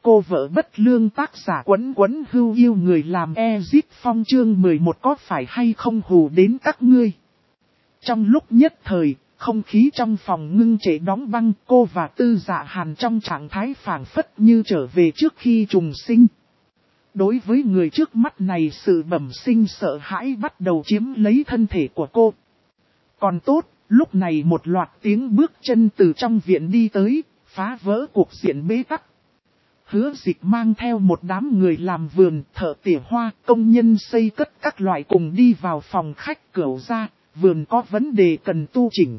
Cô vợ bất lương tác giả Quấn Quấn Hưu yêu người làm Ezip Phong chương 11 có phải hay không hù đến các ngươi. Trong lúc nhất thời, không khí trong phòng ngưng trệ đóng băng, cô và Tư Dạ Hàn trong trạng thái phảng phất như trở về trước khi trùng sinh. Đối với người trước mắt này, sự bẩm sinh sợ hãi bắt đầu chiếm lấy thân thể của cô. Còn tốt, lúc này một loạt tiếng bước chân từ trong viện đi tới, phá vỡ cuộc diện bế tắc. Hứa Dịch mang theo một đám người làm vườn, thợ tỉa hoa, công nhân xây cất các loại cùng đi vào phòng khách cửu ra, vườn có vấn đề cần tu chỉnh.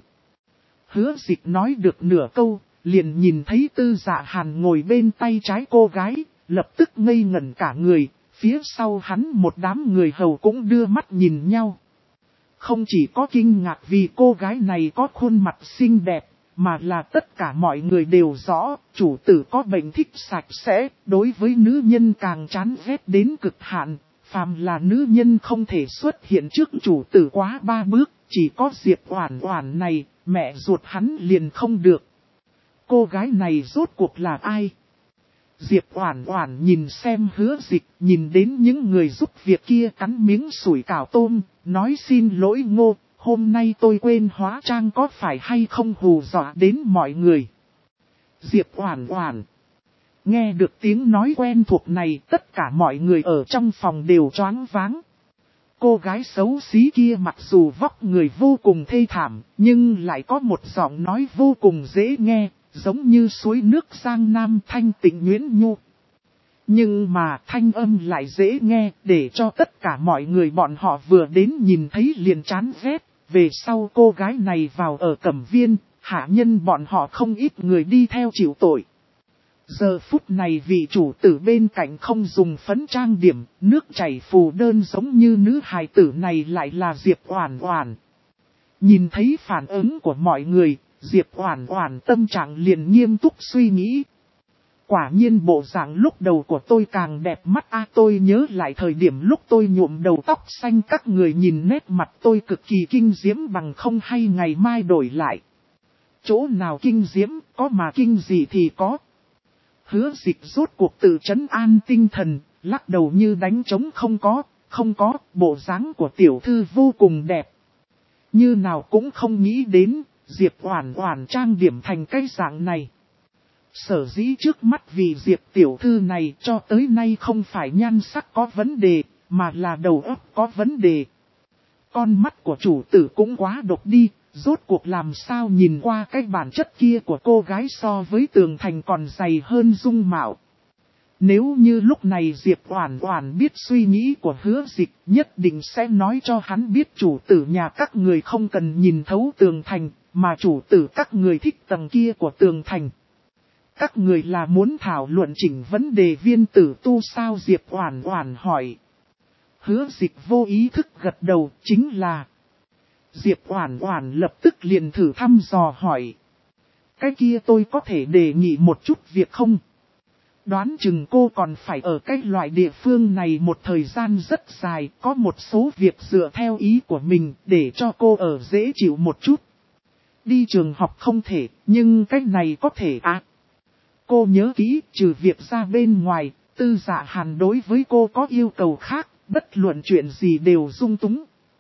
Hứa Dịch nói được nửa câu, liền nhìn thấy Tư Dạ Hàn ngồi bên tay trái cô gái, lập tức ngây ngẩn cả người, phía sau hắn một đám người hầu cũng đưa mắt nhìn nhau. Không chỉ có kinh ngạc vì cô gái này có khuôn mặt xinh đẹp, mà là tất cả mọi người đều rõ, chủ tử có bệnh thích sạch sẽ, đối với nữ nhân càng chán ghét đến cực hạn, phàm là nữ nhân không thể xuất hiện trước chủ tử quá 3 bước, chỉ có Diệp Oản Oản này, mẹ ruột hắn liền không được. Cô gái này rốt cuộc là ai? Diệp Oản Oản nhìn xem Hứa Dịch, nhìn đến những người giúp việc kia cắn miếng sủi cảo tôm, nói xin lỗi Ngô, hôm nay tôi quên hóa trang có phải hay không hù dọa đến mọi người. Diệp Oản Oản. Nghe được tiếng nói quen thuộc này, tất cả mọi người ở trong phòng đều choáng váng. Cô gái xấu xí kia mặc dù vóc người vô cùng thê thảm, nhưng lại có một giọng nói vô cùng dễ nghe, giống như suối nước Giang Nam thanh tịnh nhuyễn nhu. Nhưng mà thanh âm lại dễ nghe, để cho tất cả mọi người bọn họ vừa đến nhìn thấy liền chán ghét. Về sau cô gái này vào ở Cẩm Viên, hạ nhân bọn họ không ít người đi theo chịu tội. Giờ phút này vị chủ tử bên cạnh không dùng phấn trang điểm, nước chảy phù đơn giống như nữ hài tử này lại là Diệp Oản Oản. Nhìn thấy phản ứng của mọi người, Diệp Oản Oản tâm trạng liền nghiêm túc suy nghĩ. Quả nhiên bộ dạng lúc đầu của tôi càng đẹp mắt tôi nhớ lại thời điểm lúc tôi nhuộm đầu tóc xanh các người nhìn nét mặt tôi cực kỳ kinh diễm bằng không hay ngày mai đổi lại. Chỗ nào kinh diễm, có mà kinh gì thì có. Hứa Dịch rốt cuộc tự trấn an tinh thần, lắc đầu như đánh trống không có, bộ dáng của tiểu thư vô cùng đẹp. Như nào cũng không nghĩ đến, Diệp Oản Oản trang điểm thành cái dạng này. Sở dĩ trước mắt vì Diệp tiểu thư này cho tới nay không phải nhan sắc có vấn đề, mà là đầu óc có vấn đề. Con mắt của chủ tử cũng quá độc đi, rốt cuộc làm sao nhìn qua cái bản chất kia của cô gái so với tường thành còn dày hơn dung mạo. Nếu như lúc này Diệp Oản Oản biết suy nghĩ của Hứa Dịch, nhất định sẽ nói cho hắn biết chủ tử nhà các người không cần nhìn thấu tường thành, mà chủ tử các người thích tầng kia của tường thành. Các người là muốn thảo luận chỉnh vấn đề viên tử tu sao? Diệp Oản Oản hỏi. Hứa Dịch vô ý thức gật đầu, chính là. Diệp Oản Oản lập tức liền thử thăm dò hỏi. Cái kia tôi có thể đề nghị một chút việc không? Đoán chừng cô còn phải ở cái loại địa phương này một thời gian rất dài, có một số việc dựa theo ý của mình để cho cô ở dễ chịu một chút. Đi trường học không thể, nhưng cái này có thể Cô nhớ kỹ, trừ việc ra bên ngoài, Tư Dạ Hàn đối với cô có yêu cầu khác, bất luận chuyện gì đều dung túng.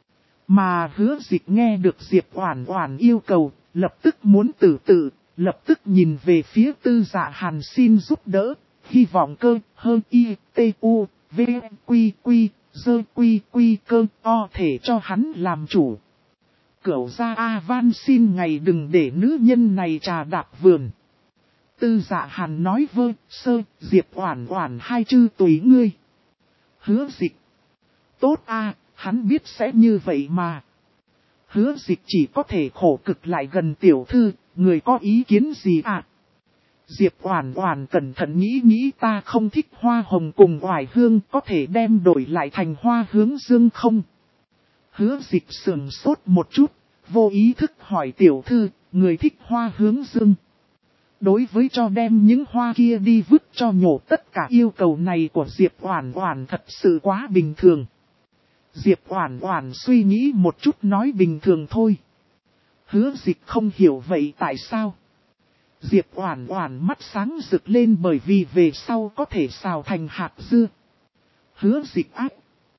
Mà Hứa Dịch nghe được Diệp Oản Oản yêu cầu, lập tức muốn tự, lập tức nhìn về phía Tư Dạ Hàn xin giúp đỡ, hy vọng cơ, hơn y, t, u, v, quy, dơ quy, cơ, o thể cho hắn làm chủ. Cửu gia A van xin ngày đừng để nữ nhân này trà đạp vườn. Tư Dạ Hàn nói vơ, sơ, Diệp Oản Oản hai chư tùy ngươi. Hứa Dịch. Tốt hắn biết sẽ như vậy mà. Hứa Dịch chỉ có thể khổ cực lại gần tiểu thư, người có ý kiến gì Diệp Oản Oản cẩn thận nghĩ ta không thích hoa hồng cùng oải hương, có thể đem đổi lại thành hoa hướng dương không? Hứa Dịch sững sốt một chút, vô ý thức hỏi tiểu thư, người thích hoa hướng dương. Đối với cho đem những hoa kia đi vứt cho nhổ, tất cả yêu cầu này của Diệp Oản Oản thật sự quá bình thường. Diệp Oản Oản suy nghĩ một chút nói bình thường thôi. Hứa Dịch không hiểu vậy tại sao? Diệp Oản Oản mắt sáng rực lên bởi vì về sau có thể xào thành hạt dưa. Hứa Dịch ác.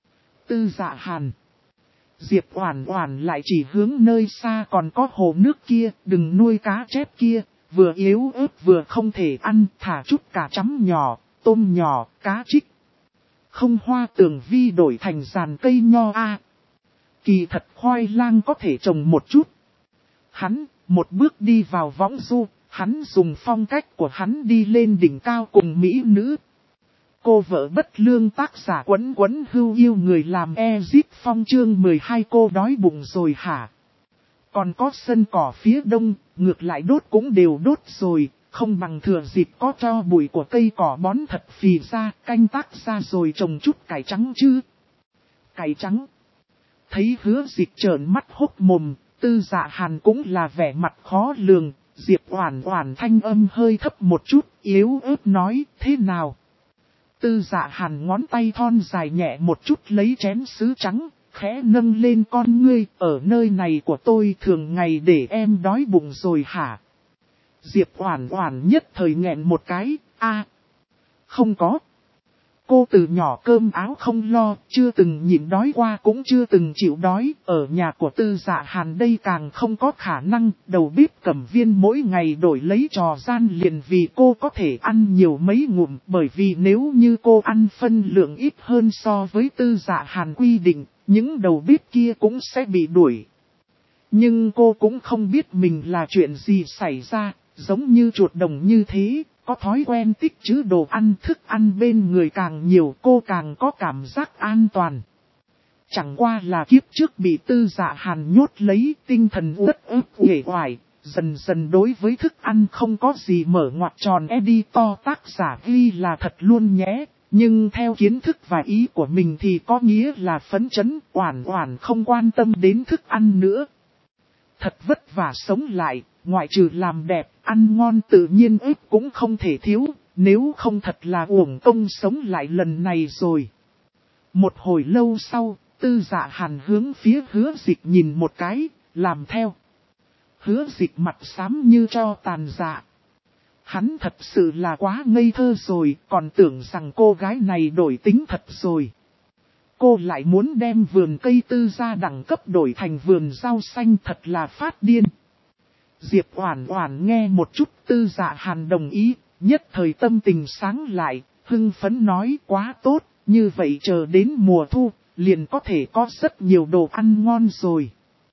Tư Dạ Hàn. Diệp Oản Oản lại chỉ hướng nơi xa còn có hồ nước kia, đừng nuôi cá chép kia, vừa yếu ớt vừa không thể ăn, thả chút cà chấm nhỏ, tôm nhỏ, cá trích. Không hoa tường vi đổi thành giàn cây nho a. Kỳ thật khoai lang có thể trồng một chút. Hắn, một bước đi vào võng du, hắn dùng phong cách của hắn đi lên đỉnh cao cùng mỹ nữ. Cô vợ bất lương tác giả Quấn Quấn Hưu yêu người làm Ezip Phong chương 12 cô đói bụng rồi hả? Còn có sân cỏ phía đông, ngược lại đốt cũng đều đốt rồi, không bằng thừa dịp có cho bụi của cây cỏ bón thật phì ra, canh tác ra rồi trồng chút cải trắng chứ. Cải trắng. Thấy Hứa Dịch trợn mắt hốc mồm, Tư Dạ Hàn cũng là vẻ mặt khó lường, Diệp Oản Oản thanh âm hơi thấp một chút, yếu ớt nói, thế nào? Tư Dạ Hàn ngón tay thon dài nhẹ một chút lấy chén sứ trắng, khẽ nâng lên con ngươi, ở nơi này của tôi thường ngày để em đói bụng rồi hả? Diệp Oản Oản nhất thời nghẹn một cái, không có. Cô từ nhỏ cơm áo không lo, chưa từng nhịn đói qua cũng chưa từng chịu đói, ở nhà của Tư Dạ Hàn đây càng không có khả năng, đầu bếp Cẩm Viên mỗi ngày đổi lấy trò gian liền vì cô có thể ăn nhiều mấy ngụm, bởi vì nếu như cô ăn phân lượng ít hơn so với Tư Dạ Hàn quy định, những đầu bếp kia cũng sẽ bị đuổi. Nhưng cô cũng không biết mình là chuyện gì xảy ra, giống như chuột đồng như thế. Có thói quen tích trữ đồ ăn thức ăn bên người càng nhiều cô càng có cảm giác an toàn. Chẳng qua là kiếp trước bị Tư Dạ Hàn nhốt lấy tinh thần uất ức uể oải, dần dần đối với thức ăn không có gì mở ngoặc tròn editor tác giả ghi là thật luôn nhé. Nhưng theo kiến thức và ý của mình thì có nghĩa là phấn chấn, Oản Oản không quan tâm đến thức ăn nữa. Thật vất vả sống lại, ngoại trừ làm đẹp, ăn ngon tự nhiên ít cũng không thể thiếu, nếu không thật là uổng công sống lại lần này rồi. Một hồi lâu sau, Tư Dạ Hàn hướng phía Hứa Dịch nhìn một cái, làm theo. Hứa Dịch mặt xám như tro tàn dạ. Hắn thật sự là quá ngây thơ rồi, còn tưởng rằng cô gái này đổi tính thật rồi. Cô lại muốn đem vườn cây Tư gia đẳng cấp đổi thành vườn rau xanh, thật là phát điên. Diệp Oản Oản nghe một chút Tư Dạ Hàn đồng ý, nhất thời tâm tình sáng lại, hưng phấn nói quá tốt, như vậy chờ đến mùa thu, liền có thể có rất nhiều đồ ăn ngon rồi.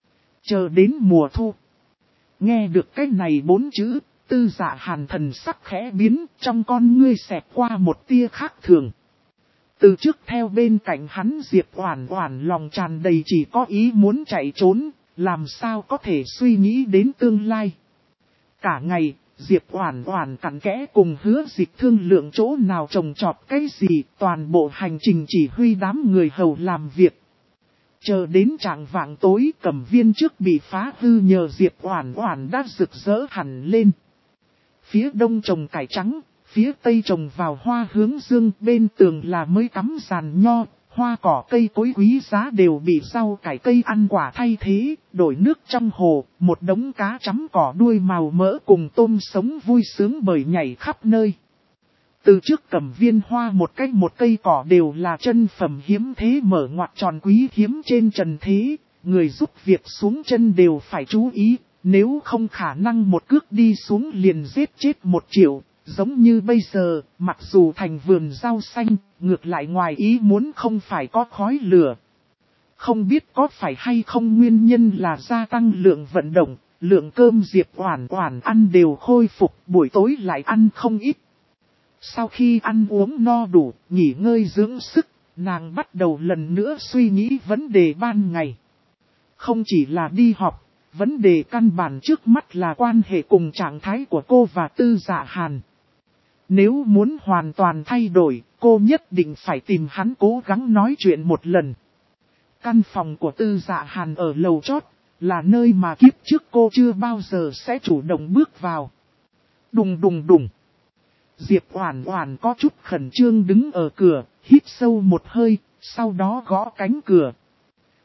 Chờ đến mùa thu. Nghe được cái này 4 chữ, Tư Dạ Hàn thần sắc khẽ biến, trong con ngươi xẹt qua một tia khác thường. Từ trước theo bên cạnh hắn Diệp Oản Oản lòng tràn đầy chỉ có ý muốn chạy trốn, làm sao có thể suy nghĩ đến tương lai. Cả ngày, Diệp Oản Oản cặn kẽ cùng Hứa Dịch thương lượng chỗ nào trồng trọt cái gì, toàn bộ hành trình chỉ huy đám người hầu làm việc. Chờ đến chạng vạng tối, Cẩm Viên trước bị phá hư nhờ Diệp Oản Oản đã rực rỡ hẳn lên. Phía đông trồng cải trắng, phía tây trồng vào hoa hướng dương, bên tường là mới cắm giàn nho, hoa cỏ cây cối quý giá đều bị rau cải cây ăn quả thay thế, đổi nước trong hồ, một đống cá chấm cỏ đuôi màu mỡ cùng tôm sống vui sướng bởi nhảy khắp nơi. Từ trước Cẩm Viên hoa một cây cỏ đều là chân phẩm hiếm thế mở ngoặc tròn quý hiếm trên trần thế, người giúp việc xuống chân đều phải chú ý, nếu không khả năng một cước đi xuống liền giết chết 1 triệu. Giống như bây giờ, mặc dù thành vườn rau xanh, ngược lại ngoài ý muốn không phải có khói lửa. Không biết có phải hay không nguyên nhân là gia tăng lượng vận động, lượng cơm Diệp Oản Oản ăn đều khôi phục, buổi tối lại ăn không ít. Sau khi ăn uống no đủ, nghỉ ngơi dưỡng sức, nàng bắt đầu lần nữa suy nghĩ vấn đề ban ngày. Không chỉ là đi học, vấn đề căn bản trước mắt là quan hệ cùng trạng thái của cô và Tư Dạ Hàn. Nếu muốn hoàn toàn thay đổi, cô nhất định phải tìm hắn cố gắng nói chuyện một lần. Căn phòng của Tư Dạ Hàn ở lầu chót, là nơi mà kiếp trước cô chưa bao giờ sẽ chủ động bước vào. Đùng đùng đùng. Diệp Oản Oản có chút khẩn trương đứng ở cửa, hít sâu một hơi, sau đó gõ cánh cửa.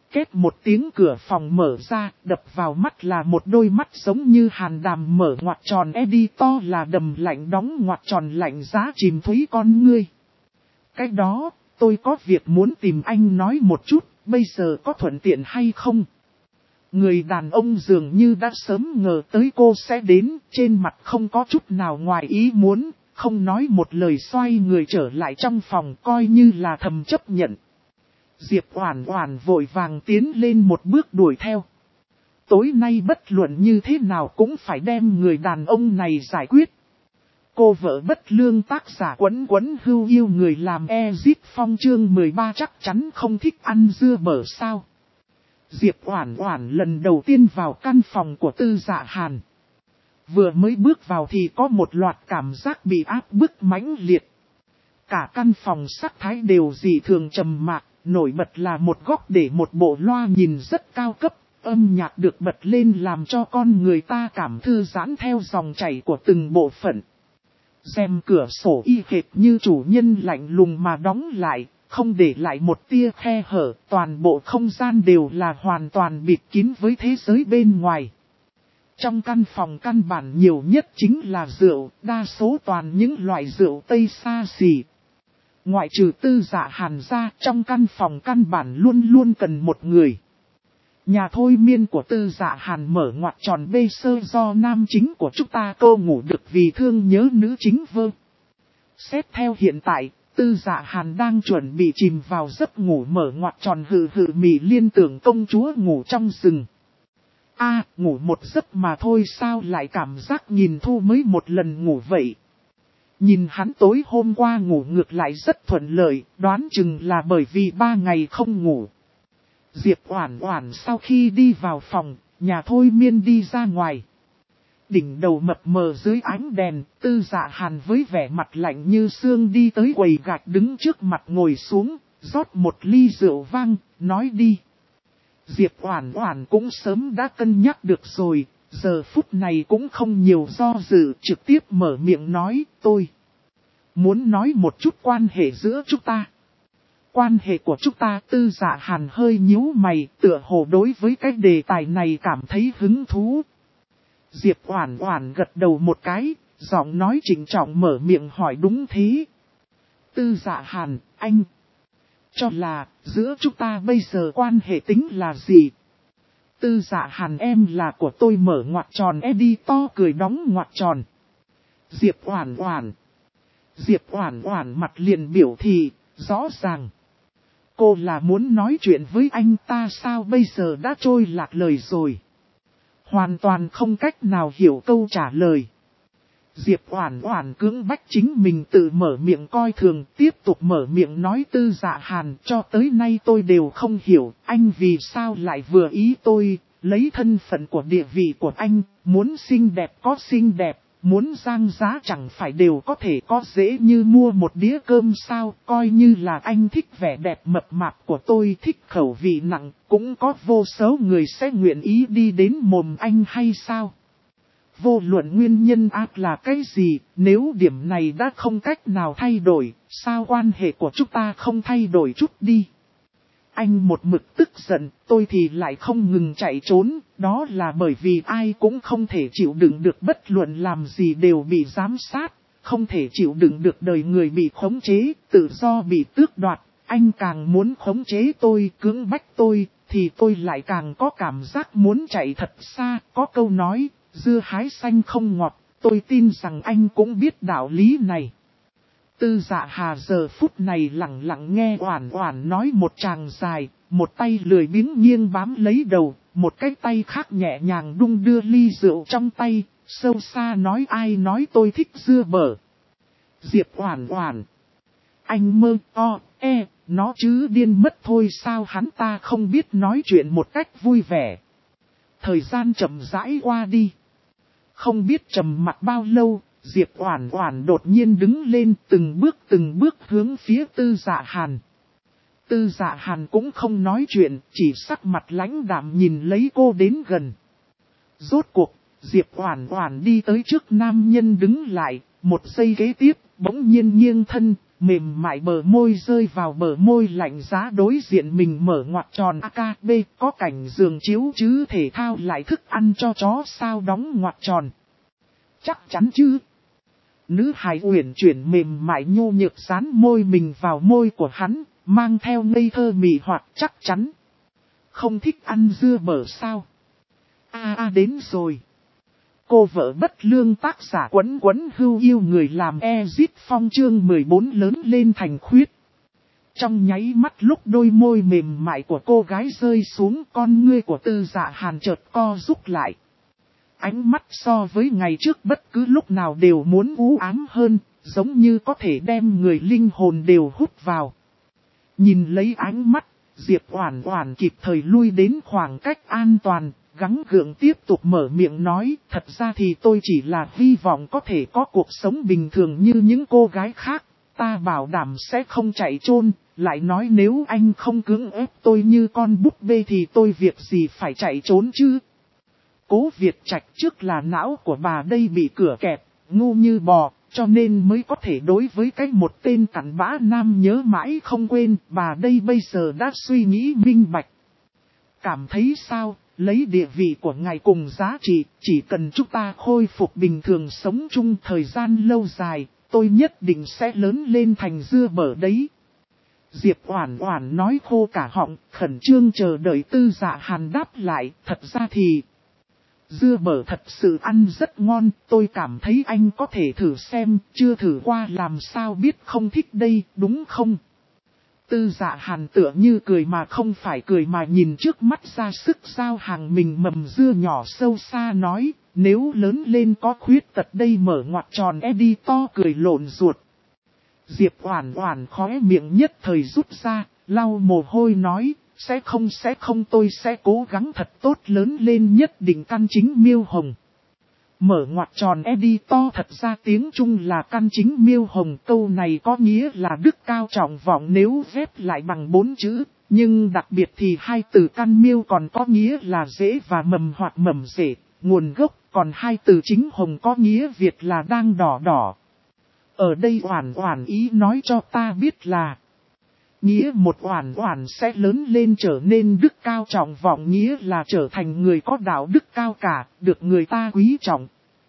Két một tiếng cửa phòng mở ra, đập vào mắt là một đôi mắt giống như hàn đàm mở ngoặt tròn to là đầm lạnh đóng ngoặt tròn lạnh giá chìm thúy con ngươi. Cái đó, tôi có việc muốn tìm anh nói một chút, bây giờ có thuận tiện hay không? Người đàn ông dường như đã sớm ngờ tới cô sẽ đến, trên mặt không có chút nào ngoài ý muốn, không nói một lời xoay người trở lại trong phòng coi như là thầm chấp nhận. Diệp Oản Oản vội vàng tiến lên một bước đuổi theo. Tối nay bất luận như thế nào cũng phải đem người đàn ông này giải quyết. Cô vợ bất lương tác giả Quấn Quấn Hưu yêu người làm Ezit Phong chương 13 chắc chắn không thích ăn dưa bở sao. Diệp Oản Oản lần đầu tiên vào căn phòng của Tư Dạ Hàn. Vừa mới bước vào thì có một loạt cảm giác bị áp bức mãnh liệt. Cả căn phòng sắc thái đều dị thường trầm mặc, nổi bật là một góc để một bộ loa nhìn rất cao cấp, âm nhạc được bật lên làm cho con người ta cảm thư giãn theo dòng chảy của từng bộ phận. Rèm cửa sổ y hệt như chủ nhân lạnh lùng mà đóng lại, không để lại một tia khe hở, toàn bộ không gian đều là hoàn toàn bịt kín với thế giới bên ngoài. Trong căn phòng căn bản nhiều nhất chính là rượu, đa số toàn những loại rượu Tây xa xỉ. Ngoại trừ Tư Dạ Hàn ra, trong căn phòng căn bản luôn luôn cần một người. Nhà thôi miên của Tư Dạ Hàn mở ngoặt tròn bê sơ do nam chính của chúng ta cô ngủ được vì thương nhớ nữ chính vơ. Xét theo hiện tại, Tư Dạ Hàn đang chuẩn bị chìm vào giấc ngủ mở ngoặt tròn hừ hừ mị liên tưởng công chúa ngủ trong rừng. Ngủ một giấc mà thôi sao lại cảm giác nhìn Thu mới một lần ngủ vậy. Nhìn hắn tối hôm qua ngủ ngược lại rất thuận lợi, đoán chừng là bởi vì 3 ngày không ngủ. Diệp Oản Oản sau khi đi vào phòng, nhà thôi miên đi ra ngoài. Đỉnh đầu mập mờ dưới ánh đèn, Tư Dạ Hàn với vẻ mặt lạnh như xương đi tới quầy gạch đứng trước mặt ngồi xuống, rót một ly rượu vang, nói đi. Diệp Oản Oản cũng sớm đã cân nhắc được rồi, giờ phút này cũng không nhiều do dự, trực tiếp mở miệng nói, tôi muốn nói một chút quan hệ giữa chúng ta. Quan hệ của chúng ta. Tư Dạ Hàn hơi nhíu mày, tựa hồ đối với cái đề tài này cảm thấy hứng thú. Diệp Oản Oản gật đầu một cái, giọng nói trịnh trọng mở miệng hỏi đúng thế. Tư Dạ Hàn, anh cho là giữa chúng ta bây giờ quan hệ tính là gì? Tư Dạ Hàn em là của tôi mở ngoặt tròn to cười đóng ngoặt tròn. Diệp Oản Oản. Diệp Oản Oản mặt liền biểu thị, rõ ràng. Cô là muốn nói chuyện với anh ta sao bây giờ đã trôi lạc lời rồi. Hoàn toàn không cách nào hiểu câu trả lời. Diệp Oản Oản cưỡng bách chính mình tự mở miệng coi thường, tiếp tục mở miệng nói Tư Dạ Hàn, cho tới nay tôi đều không hiểu, anh vì sao lại vừa ý tôi, lấy thân phận của địa vị của anh, muốn xinh đẹp có xinh đẹp, muốn giang giá chẳng phải đều có thể có dễ như mua một đĩa cơm sao, coi như là anh thích vẻ đẹp mập mạp của tôi, thích khẩu vị nặng, cũng có vô số người sẽ nguyện ý đi đến mồm anh hay sao? Vô luận nguyên nhân ác là cái gì, nếu điểm này đã không cách nào thay đổi, sao quan hệ của chúng ta không thay đổi chút đi? Anh một mực tức giận, tôi thì lại không ngừng chạy trốn, đó là bởi vì ai cũng không thể chịu đựng được bất luận làm gì đều bị giám sát, không thể chịu đựng được đời người bị khống chế, tự do bị tước đoạt, anh càng muốn khống chế tôi, cưỡng bách tôi, thì tôi lại càng có cảm giác muốn chạy thật xa, có câu nói, dưa hái xanh không ngọt, tôi tin rằng anh cũng biết đạo lý này. Tư Dạ Hà giờ phút này lặng lặng nghe Oản Oản nói một tràng dài, một tay lười biếng nghiêng bám lấy đầu, một cái tay khác nhẹ nhàng đung đưa ly rượu trong tay, sâu xa nói ai nói tôi thích dưa bở. Diệp Oản Oản. Anh mơ nó chứ điên mất thôi sao hắn ta không biết nói chuyện một cách vui vẻ. Thời gian chậm rãi qua đi. Không biết trầm mặc bao lâu, Diệp Oản Oản đột nhiên đứng lên từng bước hướng phía Tư Dạ Hàn. Tư Dạ Hàn cũng không nói chuyện, chỉ sắc mặt lãnh đạm nhìn lấy cô đến gần. Rốt cuộc, Diệp Oản Oản đi tới trước nam nhân đứng lại, một giây kế tiếp, bỗng nhiên nghiêng thân, mềm mại bờ môi rơi vào bờ môi lạnh giá đối diện mình mở ngoặc tròn AKB, có cảnh giường chiếu chứ thể thao lại thức ăn cho chó sao đóng ngoặc tròn. Chắc chắn chứ. Nữ hài uyển chuyển mềm mại nhô nhược dán môi mình vào môi của hắn, mang theo ngây thơ mị hoặc chắc chắn. Không thích ăn dưa bở sao? Đến rồi. Cô vợ bất lương tác giả Quấn Quấn Hưu yêu người làm Ezit Phong chương 14 lớn lên thành khuyết. Trong nháy mắt lúc đôi môi mềm mại của cô gái rơi xuống, con ngươi của Tư Dạ Hàn chợt co rút lại. Ánh mắt so với ngày trước bất cứ lúc nào đều muốn u ám hơn, giống như có thể đem người linh hồn đều hút vào. Nhìn lấy ánh mắt, Diệp Oản Oản kịp thời lui đến khoảng cách an toàn, gắng gượng tiếp tục mở miệng nói, thật ra thì tôi chỉ là hy vọng có thể có cuộc sống bình thường như những cô gái khác, ta bảo đảm sẽ không chạy trôn, lại nói nếu anh không cưỡng ép tôi như con búp bê thì tôi việc gì phải chạy trốn chứ. Cố Việt Trạch trước là não của bà đây bị cửa kẹp, ngu như bò, cho nên mới có thể đối với cái một tên cặn bã nam nhớ mãi không quên, bà đây bây giờ đã suy nghĩ minh bạch. Cảm thấy sao, lấy địa vị của ngài cùng giá trị, chỉ cần chúng ta khôi phục bình thường sống chung thời gian lâu dài, tôi nhất định sẽ lớn lên thành dưa bở đấy. Diệp Oản Oản nói khô cả họng, khẩn trương chờ đợi Tư Dạ Hàn đáp lại, thật ra thì dưa bở thật sự ăn rất ngon, tôi cảm thấy anh có thể thử xem, chưa thử qua làm sao biết không thích đây, đúng không? Tư Dạ Hàn tựa như cười mà không phải cười mà nhìn trước mắt ra sức giao hàng mình mầm dưa nhỏ sâu xa nói, nếu lớn lên có khuyết tật đây mở ngoặc tròn editor cười lộn ruột. Diệp Oản Oản khóe miệng nhất thời rút ra, lau mồ hôi nói, sẽ không tôi sẽ cố gắng thật tốt lớn lên nhất định căn chính miêu hồng. Mở ngoặc tròn editor thật ra tiếng Trung là căn chính miêu hồng, câu này có nghĩa là đức cao trọng vọng nếu ghép lại bằng 4 chữ, nhưng đặc biệt thì hai từ căn miêu còn có nghĩa là rễ và mầm hoặc mầm rễ, nguồn gốc, còn hai từ chính hồng có nghĩa Việt là đang đỏ đỏ. Ở đây Oản Oản ý nói cho ta biết là nghĩa một Oản Oản sẽ lớn lên trở nên đức cao trọng vọng, nghĩa là trở thành người có đạo đức cao cả, được người ta quý trọng.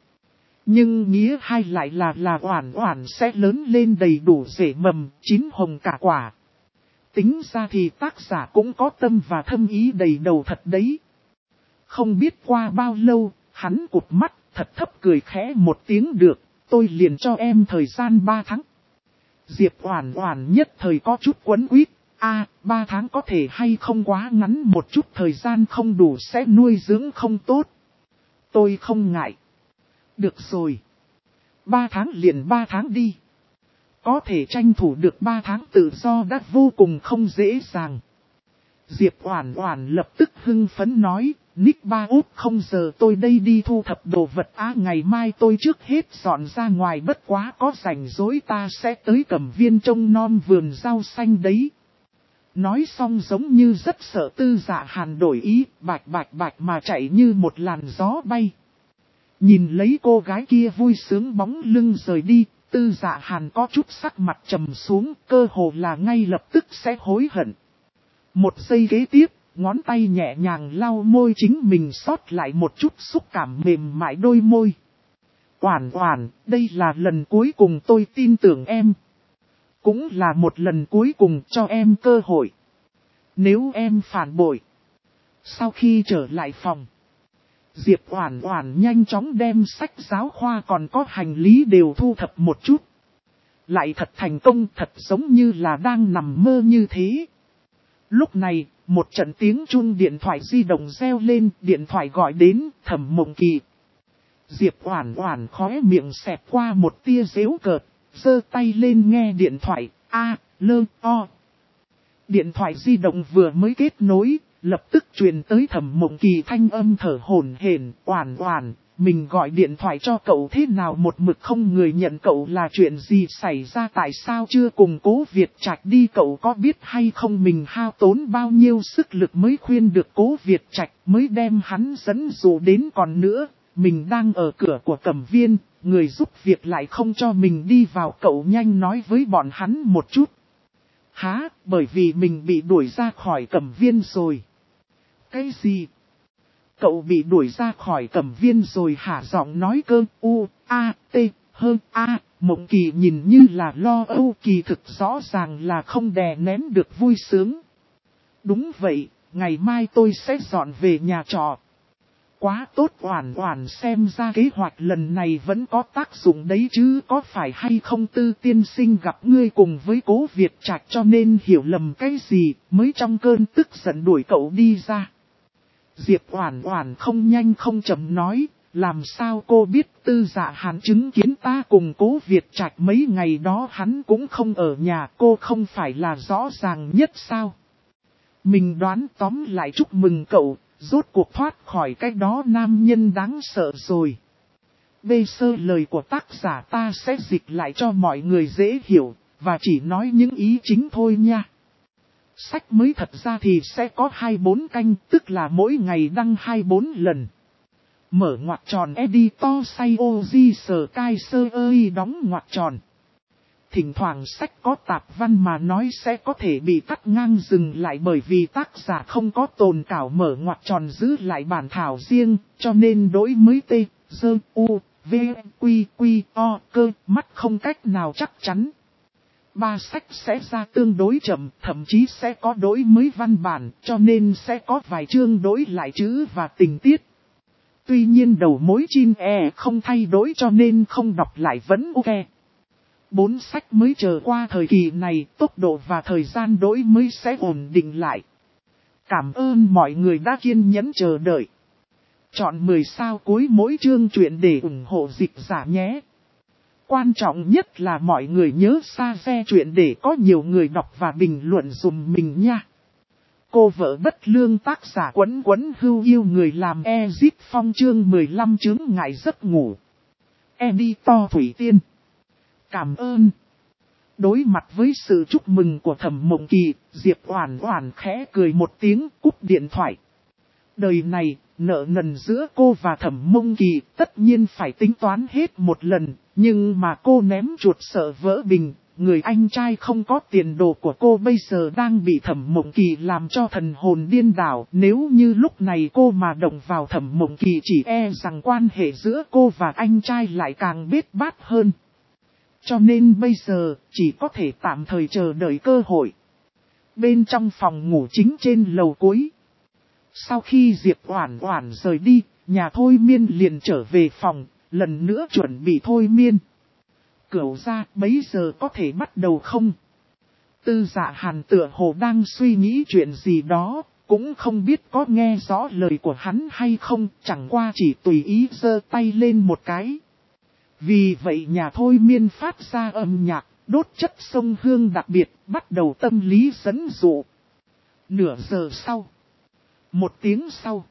Nhưng nghĩa hai lại là Oản Oản sẽ lớn lên đầy đủ rễ mầm, chín hồng cả quả. Tính ra thì tác giả cũng có tâm và thâm ý đầy đầu thật đấy. Không biết qua bao lâu, hắn cụp mắt, thật thấp cười khẽ một tiếng được, tôi liền cho em thời gian 3 tháng. Diệp Oản Oản nhất thời có chút quấn quýt, 3 tháng có thể hay không quá ngắn một chút, thời gian không đủ sẽ nuôi dưỡng không tốt. Tôi không ngại. Được rồi. 3 tháng liền 3 tháng đi. Có thể tranh thủ được 3 tháng tự do đã vô cùng không dễ dàng. Diệp Oản Oản lập tức hưng phấn nói, Nick Ba Út không giờ tôi đây đi thu thập đồ vật ngày mai tôi trước hết dọn ra ngoài, bất quá có rảnh rỗi ta sẽ tới Cẩm Viên trông nom vườn rau xanh đấy. Nói xong giống như rất sợ Tư Dạ Hàn đổi ý, bạch mà chạy như một làn gió bay. Nhìn lấy cô gái kia vui sướng bóng lưng rời đi, Tư Dạ Hàn có chút sắc mặt trầm xuống, cơ hồ là ngay lập tức sẽ hối hận. Một giây kế tiếp, ngón tay nhẹ nhàng lau môi chính mình sót lại một chút xúc cảm mềm mại đôi môi. Oản Oản, đây là lần cuối cùng tôi tin tưởng em. Cũng là một lần cuối cùng cho em cơ hội. Nếu em phản bội. Sau khi trở lại phòng, Diệp Oản Oản nhanh chóng đem sách giáo khoa còn có hành lý đều thu thập một chút. Lại thật thành công, thật giống như là đang nằm mơ như thế. Lúc này, một trận tiếng chuông điện thoại di động reo lên, điện thoại gọi đến, Thẩm Mộng Kỳ. Diệp Oản Oản khóe miệng xẹt qua một tia giễu cợt, giơ tay lên nghe điện thoại, Điện thoại di động vừa mới kết nối, lập tức truyền tới Thẩm Mộng Kỳ thanh âm thở hổn hển, Oản Oản, mình gọi điện thoại cho cậu thế nào một mực không người nhận cậu, là chuyện gì xảy ra, tại sao chưa cùng Cố Việt Trạch đi, cậu có biết hay không mình hao tốn bao nhiêu sức lực mới khuyên được Cố Việt Trạch, mới đem hắn dẫn dụ đến, còn nữa, mình đang ở cửa của Cẩm Viên, người giúp việc lại không cho mình đi vào, cậu nhanh nói với bọn hắn một chút. Hả, bởi vì mình bị đuổi ra khỏi Cẩm Viên rồi. Cái gì? Cậu bị đuổi ra khỏi Cẩm Viên rồi hả? Giọng nói cơ U-A-T hơn A. Mộng Kỳ nhìn như là lo âu, kỳ thực rõ ràng là không đè nén được vui sướng. Đúng vậy, ngày mai tôi sẽ dọn về nhà trọ. Quá tốt, Oản Oản xem ra kế hoạch lần này vẫn có tác dụng đấy chứ, có phải hay không Tư tiên sinh gặp ngươi cùng với Cố Việt Trạch cho nên hiểu lầm cái gì, mới trong cơn tức giận đuổi cậu đi ra. Diệp Oản Oản không nhanh không chậm nói, làm sao cô biết Tư Dạ Hàn chứng kiến ta cùng Cố Việt Trạch mấy ngày đó hắn cũng không ở nhà, cô không phải là rõ ràng nhất sao? Mình đoán tóm lại, chúc mừng cậu, rốt cuộc thoát khỏi cái đó nam nhân đáng sợ rồi. Bây giờ lời của tác giả ta sẽ dịch lại cho mọi người dễ hiểu, và chỉ nói những ý chính thôi nha. Sách mới thật ra thì sẽ có 24 canh, tức là mỗi ngày đăng 24 lần. Mở ngoặc tròn editor say oji sờ cai sơ ơi đóng ngoặc tròn. Thỉnh thoảng sách có tạp văn mà nói sẽ có thể bị cắt ngang dừng lại bởi vì tác giả không có tồn cảo mở ngoặc tròn giữ lại bản thảo riêng, cho nên đổi mới t, dơ, u, v, quy, quy, o, cơ, mắt không cách nào chắc chắn. 3 sách sẽ ra tương đối chậm, thậm chí sẽ có đổi mới văn bản, cho nên sẽ có vài chương đổi lại chữ và tình tiết. Tuy nhiên đầu mối chin không thay đổi cho nên không đọc lại vẫn ok. 4 sách mới chờ qua thời kỳ này, tốc độ và thời gian đổi mới sẽ ổn định lại. Cảm ơn mọi người đã kiên nhẫn chờ đợi. Chọn 10 sao cuối mỗi chương truyện để ủng hộ dịch giả nhé. Quan trọng nhất là mọi người nhớ share truyện để có nhiều người đọc và bình luận dùm mình nha. Cô vợ bất lương tác giả Quấn Quấn Hưu yêu người làm Ezip Phong chương 15 chướng ngại giấc ngủ. Editor Thủy Tiên. Cảm ơn. Đối mặt với sự chúc mừng của Thẩm Mộng Kỳ, Diệp Oản Oản khẽ cười một tiếng, cúp điện thoại. Đời này, nợ nần giữa cô và Thẩm Mộng Kỳ tất nhiên phải tính toán hết một lần, nhưng mà cô ném chuột sợ vỡ bình. Người anh trai không có tiền đồ của cô bây giờ đang bị Thẩm Mộng Kỳ làm cho thần hồn điên đảo. Nếu như lúc này cô mà động vào Thẩm Mộng Kỳ chỉ e rằng quan hệ giữa cô và anh trai lại càng bết bát hơn. Cho nên bây giờ chỉ có thể tạm thời chờ đợi cơ hội. Bên trong phòng ngủ chính trên lầu cuối. Sau khi Diệp Oản Oản rời đi, nhà thôi miên liền trở về phòng, lần nữa chuẩn bị thôi miên. Cửu gia bấy giờ có thể bắt đầu không? Tư Dạ Hàn tựa hồ đang suy nghĩ chuyện gì đó, cũng không biết có nghe rõ lời của hắn hay không, chẳng qua chỉ tùy ý giơ tay lên một cái. Vì vậy nhà thôi miên phát ra âm nhạc, đốt chất sông hương đặc biệt, bắt đầu tâm lý dẫn dụ. Nửa giờ sau, 1 tiếng sau,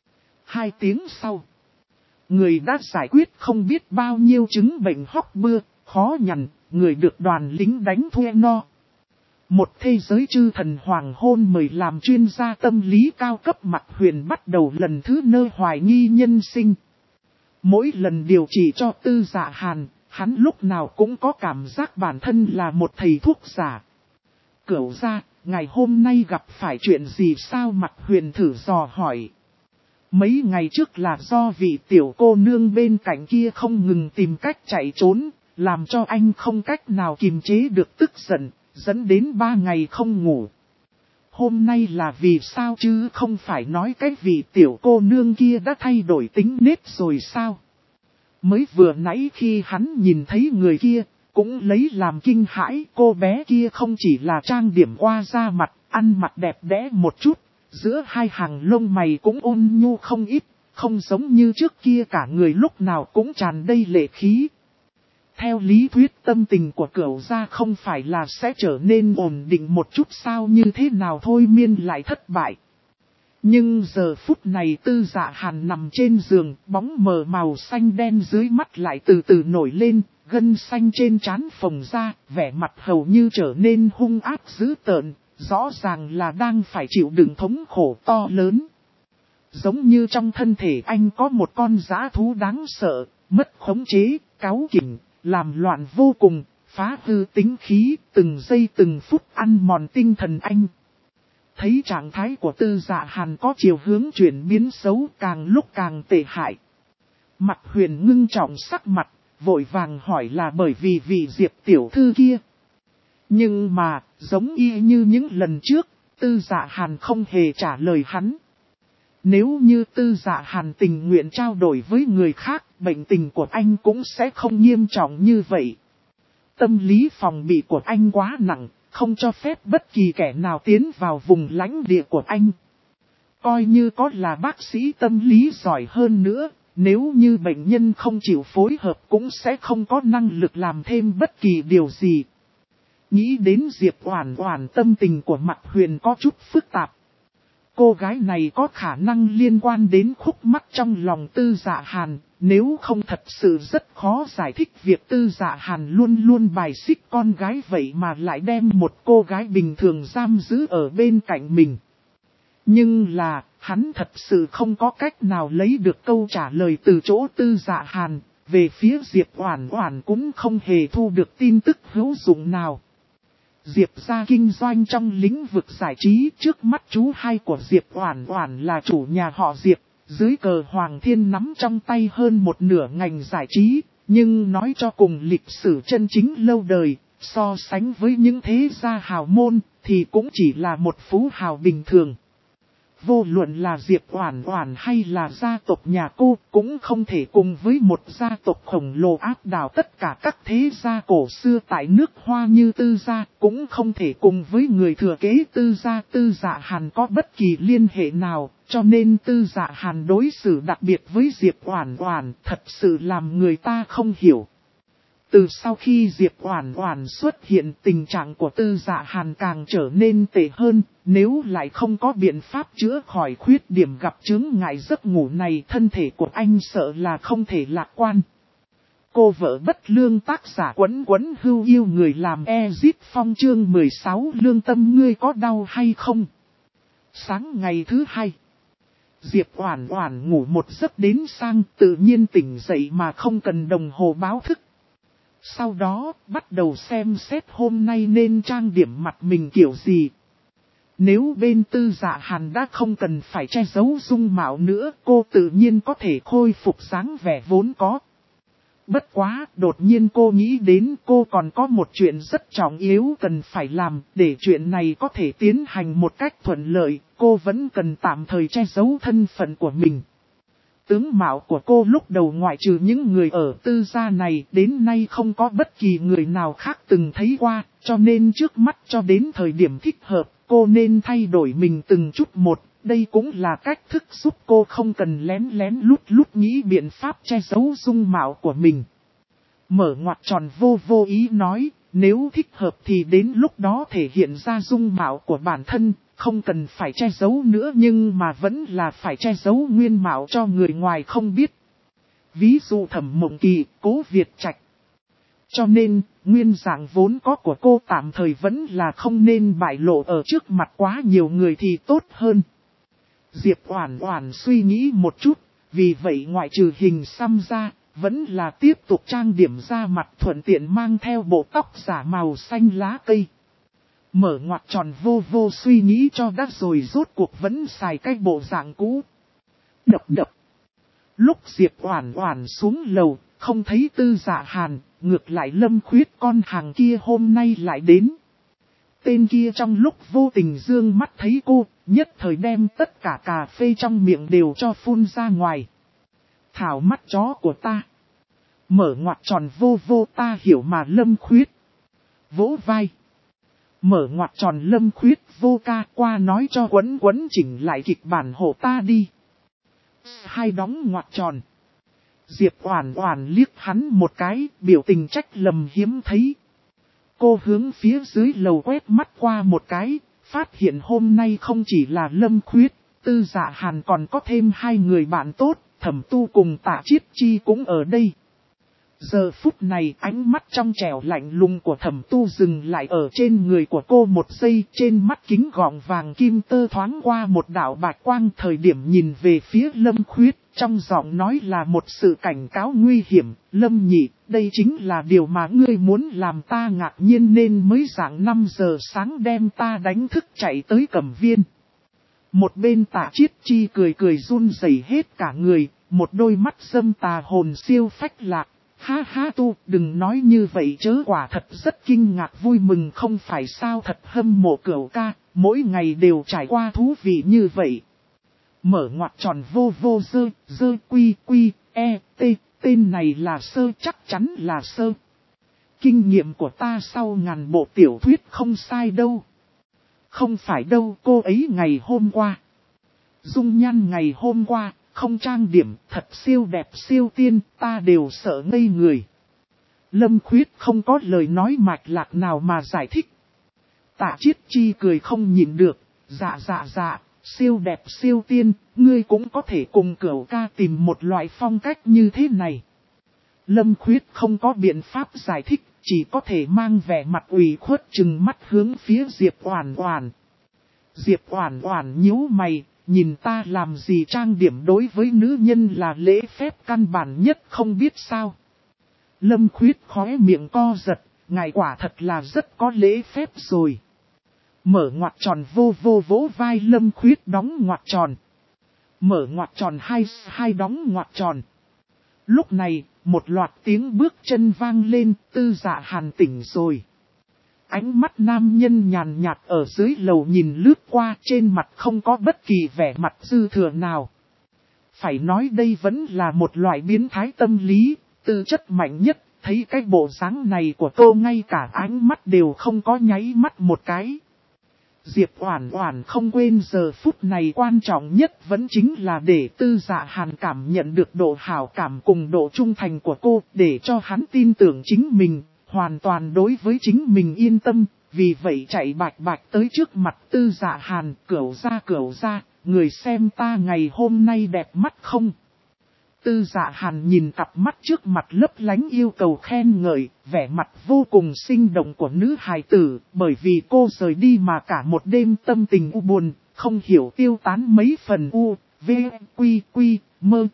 2 tiếng sau, người đã giải quyết không biết bao nhiêu chứng bệnh hóc bưa, khó nhằn, người được đoàn lính đánh thuê no. Một thế giới chư thần hoàng hôn mời làm chuyên gia tâm lý cao cấp Mạc Huyền bắt đầu lần thứ nơi hoài nghi nhân sinh. Mỗi lần điều trị cho Tư Dạ Hàn, hắn lúc nào cũng có cảm giác bản thân là một thầy thuốc giả. Cửu gia, ngày hôm nay gặp phải chuyện gì sao? Mạc Huyền thử dò hỏi. Mấy ngày trước là do vị tiểu cô nương bên cạnh kia không ngừng tìm cách chạy trốn, làm cho anh không cách nào kiềm chế được tức giận, dẫn đến 3 ngày không ngủ. Hôm nay là vì sao chứ không phải nói cái vị tiểu cô nương kia đã thay đổi tính nết rồi sao? Mới vừa nãy khi hắn nhìn thấy người kia, cũng lấy làm kinh hãi, cô bé kia không chỉ là trang điểm qua da mặt, ăn mặc đẹp đẽ một chút, giữa hai hàng lông mày cũng ôn nhu không ít, không giống như trước kia cả người lúc nào cũng tràn đầy lệ khí. Theo lý thuyết tâm tình của Cửu gia không phải là sẽ trở nên ổn định một chút sao, như thế nào thôi miên lại thất bại. Nhưng giờ phút này Tư Dạ Hàn nằm trên giường, bóng mờ màu xanh đen dưới mắt lại từ từ nổi lên, gân xanh trên trán phồng ra, vẻ mặt hầu như trở nên hung ác dữ tợn, rõ ràng là đang phải chịu đựng thống khổ to lớn. Giống như trong thân thể anh có một con dã thú đáng sợ, mất khống chế, cáu kỉnh, làm loạn vô cùng, phá hư tính khí, từng giây từng phút ăn mòn tinh thần anh. Thấy trạng thái của Tư Dạ Hàn có chiều hướng chuyển biến xấu càng lúc càng tệ hại. Mặt Huyền ngưng trọng sắc mặt, vội vàng hỏi là bởi vì vị Diệp tiểu thư kia. Nhưng mà, giống y như những lần trước, Tư Dạ Hàn không hề trả lời hắn. Nếu như Tư Dạ Hàn tình nguyện trao đổi với người khác, bệnh tình của anh cũng sẽ không nghiêm trọng như vậy. Tâm lý phòng bị của anh quá nặng, không cho phép bất kỳ kẻ nào tiến vào vùng lãnh địa của anh. Coi như có là bác sĩ tâm lý giỏi hơn nữa, nếu như bệnh nhân không chịu phối hợp cũng sẽ không có năng lực làm thêm bất kỳ điều gì. Nghĩ đến Diệp Oản Oản, tâm tình của Mạc Huyền có chút phức tạp. Cô gái này có khả năng liên quan đến khúc mắc trong lòng Tư Dạ Hàn, nếu không thật sự rất khó giải thích việc Tư Dạ Hàn luôn luôn bài xích con gái vậy mà lại đem một cô gái bình thường giam giữ ở bên cạnh mình. Nhưng là, hắn thật sự không có cách nào lấy được câu trả lời từ chỗ Tư Dạ Hàn, về phía Diệp Oản Oản cũng không hề thu được tin tức hữu dụng nào. Diệp gia kinh doanh trong lĩnh vực giải trí, trước mắt chú hai của Diệp Oản Oản là chủ nhà họ Diệp, dưới cờ Hoàng Thiên nắm trong tay hơn một nửa ngành giải trí, nhưng nói cho cùng lịch sử chân chính lâu đời, so sánh với những thế gia hào môn thì cũng chỉ là một phú hào bình thường. Vô luận là Diệp Oản Oản hay là gia tộc nhà cô cũng không thể cùng với một gia tộc khổng lồ áp đảo tất cả các thế gia cổ xưa tại nước Hoa như Tư gia, cũng không thể cùng với người thừa kế Tư gia Tư Dạ Hàn có bất kỳ liên hệ nào, cho nên Tư Dạ Hàn đối xử đặc biệt với Diệp Oản Oản thật sự làm người ta không hiểu. Từ sau khi Diệp Oản Oản xuất hiện, tình trạng của Tư Dạ Hàn càng trở nên tệ hơn, nếu lại không có biện pháp chữa khỏi khuyết điểm gặp chướng ngại giấc ngủ này, thân thể của anh sợ là không thể lạc quan. Cô vợ bất lương, tác giả Quấn Quấn Hưu yêu người làm Ezit Phong, chương 16, lương tâm ngươi có đau hay không? Sáng ngày thứ hai, Diệp Oản Oản ngủ một giấc đến sang, tự nhiên tỉnh dậy mà không cần đồng hồ báo thức. Sau đó, bắt đầu xem xét hôm nay nên trang điểm mặt mình kiểu gì. Nếu bên Tư Dạ Hàn đã không cần phải che giấu dung mạo nữa, cô tự nhiên có thể khôi phục dáng vẻ vốn có. Bất quá, đột nhiên cô nghĩ đến cô còn có một chuyện rất trọng yếu cần phải làm, để chuyện này có thể tiến hành một cách thuận lợi, cô vẫn cần tạm thời che giấu thân phận của mình. Tướng mạo của cô lúc đầu ngoại trừ những người ở Tư gia này đến nay không có bất kỳ người nào khác từng thấy qua, cho nên trước mắt cho đến thời điểm thích hợp, cô nên thay đổi mình từng chút một, đây cũng là cách thức giúp cô không cần lén lén lút lút nghĩ biện pháp che giấu dung mạo của mình. Mở ngoặc tròn vô ý nói, nếu thích hợp thì đến lúc đó thể hiện ra dung mạo của bản thân. Không cần phải che giấu nữa nhưng mà vẫn là phải che giấu nguyên mạo cho người ngoài không biết. Ví dụ Thẩm Mộng Kỳ, Cố Việt Trạch. Cho nên, nguyên dạng vốn có của cô tạm thời vẫn là không nên bại lộ ở trước mặt quá nhiều người thì tốt hơn. Diệp Oản Oản suy nghĩ một chút, vì vậy ngoại trừ hình xăm ra, vẫn là tiếp tục trang điểm da mặt, thuận tiện mang theo bộ tóc giả màu xanh lá cây. Mở ngoặc tròn vô suy nghĩ cho đã rồi rốt cuộc vẫn xài cái bộ dạng cũ. Đập. Lúc Diệp Oản Oản xuống lầu, không thấy Tư Dạ Hàn, ngược lại Lâm Khuyết con hàng kia hôm nay lại đến. Tên kia trong lúc vô tình dương mắt thấy cô, nhất thời đem tất cả cà phê trong miệng đều cho phun ra ngoài. Thảo mắt chó của ta. Mở ngoặc tròn vô ta hiểu mà Lâm Khuyết. Vỗ vai. Mở ngoặc tròn Lâm Khuyết vô ca qua nói cho Quấn chỉnh lại kịch bản hộ ta đi. Hai đóng ngoặc tròn. Diệp Oản Oản liếc hắn một cái, biểu tình trách lầm hiếm thấy. Cô hướng phía dưới lầu quét mắt qua một cái, phát hiện hôm nay không chỉ là Lâm Khuyết, Tư Dạ Hàn còn có thêm hai người bạn tốt, Thẩm Tu cùng Tạ Chiết Chi cũng ở đây. Giờ phút này ánh mắt trong trẻo lạnh lùng của Thẩm Tu dừng lại ở trên người của cô một giây, trên mắt kính gọng vàng kim tơ thoáng qua một đạo bạch quang. Thời điểm nhìn về phía Lâm Khuyết, trong giọng nói là một sự cảnh cáo nguy hiểm. Lâm nhị, đây chính là điều mà ngươi muốn làm ta ngạc nhiên nên mới dạng 5 giờ sáng đem ta đánh thức chạy tới Cẩm Viên. Một bên Tạ Chiết Chi cười cười run rẩy hết cả người, một đôi mắt dâm tà hồn siêu phách lạc. Ha ha Tu, đừng nói như vậy chớ, quả thật rất kinh ngạc vui mừng không phải sao, thật hâm mộ Cửu ca, mỗi ngày đều trải qua thú vị như vậy. Mở ngoặc tròn vô vô dơ, dơ quy quy, e, t, tên này là Sơ, chắc chắn là Sơ. Kinh nghiệm của ta sau ngàn bộ tiểu thuyết không sai đâu. Không phải đâu, cô ấy ngày hôm qua. Dung nhan ngày hôm qua. Không trang điểm, thật siêu đẹp siêu tiên, ta đều sợ ngây người. Lâm Khuyết không có lời nói mạch lạc nào mà giải thích. Tạ Chiết Chi cười không nhịn được, dạ, siêu đẹp siêu tiên, ngươi cũng có thể cùng Cửu ca tìm một loại phong cách như thế này. Lâm Khuyết không có biện pháp giải thích, chỉ có thể mang vẻ mặt ủy khuất trừng mắt hướng phía Diệp Oản Oản. Diệp Oản Oản nhíu mày. Nhìn ta làm gì, trang điểm đối với nữ nhân là lễ phép căn bản nhất không biết sao. Lâm Khuyết khóe miệng co giật, ngài quả thật là rất có lễ phép rồi. Mở ngoặc tròn vô vô vỗ vai Lâm Khuyết đóng ngoặc tròn. Mở ngoặc tròn hai đóng ngoặc tròn. Lúc này, một loạt tiếng bước chân vang lên, Tư Dạ Hàn tỉnh rồi. Ánh mắt nam nhân nhàn nhạt ở dưới lầu nhìn lướt qua, trên mặt không có bất kỳ vẻ mặt dư thừa nào. Phải nói đây vẫn là một loại biến thái tâm lý, tư chất mạnh nhất, thấy cái bộ dáng này của cô ngay cả ánh mắt đều không có nháy mắt một cái. Diệp Oản Oản không quên giờ phút này quan trọng nhất vẫn chính là để Tư Dạ Hàn cảm nhận được độ hảo cảm cùng độ trung thành của cô, để cho hắn tin tưởng chính mình. Hoàn toàn đối với chính mình yên tâm, vì vậy chạy bạch tới trước mặt Tư Dạ Hàn, Cửu gia, người xem ta ngày hôm nay đẹp mắt không? Tư Dạ Hàn nhìn cặp mắt trước mặt lấp lánh yêu cầu khen ngợi, vẻ mặt vô cùng sinh động của nữ hài tử, bởi vì cô rời đi mà cả một đêm tâm tình u buồn, không hiểu tiêu tán mấy phần u, v, quy, mơ.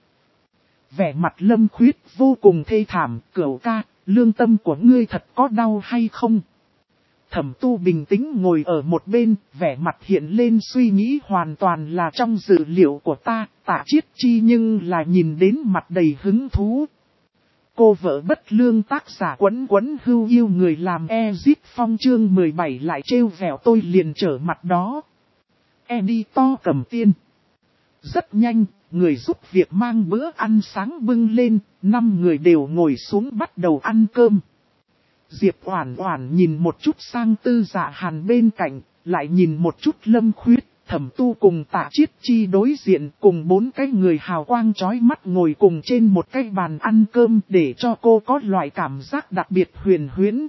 Vẻ mặt Lâm Khuyết vô cùng thê thảm, Cửu ca. Lương tâm của ngươi thật có đau hay không? Thẩm Tu bình tĩnh ngồi ở một bên, vẻ mặt hiện lên suy nghĩ hoàn toàn là trong dự liệu của ta, Tạ Chiết Chi nhưng là nhìn đến mặt đầy hứng thú. Cô vợ bất lương tác giả quấn hưu yêu người làm Ezit Phong chương 17 lại trêu vẻo tôi liền trở mặt đó. Editor Cầm Tiên. Rất nhanh, người giúp việc mang bữa ăn sáng bưng lên, 5 người đều ngồi xuống bắt đầu ăn cơm. Diệp Oản Oản nhìn một chút sang Tư Dạ Hàn bên cạnh, lại nhìn một chút Lâm Khuyết, Thẩm Tu cùng Tạ Chiết Chi đối diện cùng 4 cái người hào quang chói mắt ngồi cùng trên một cái bàn ăn cơm để cho cô có loại cảm giác đặc biệt huyền huyễn.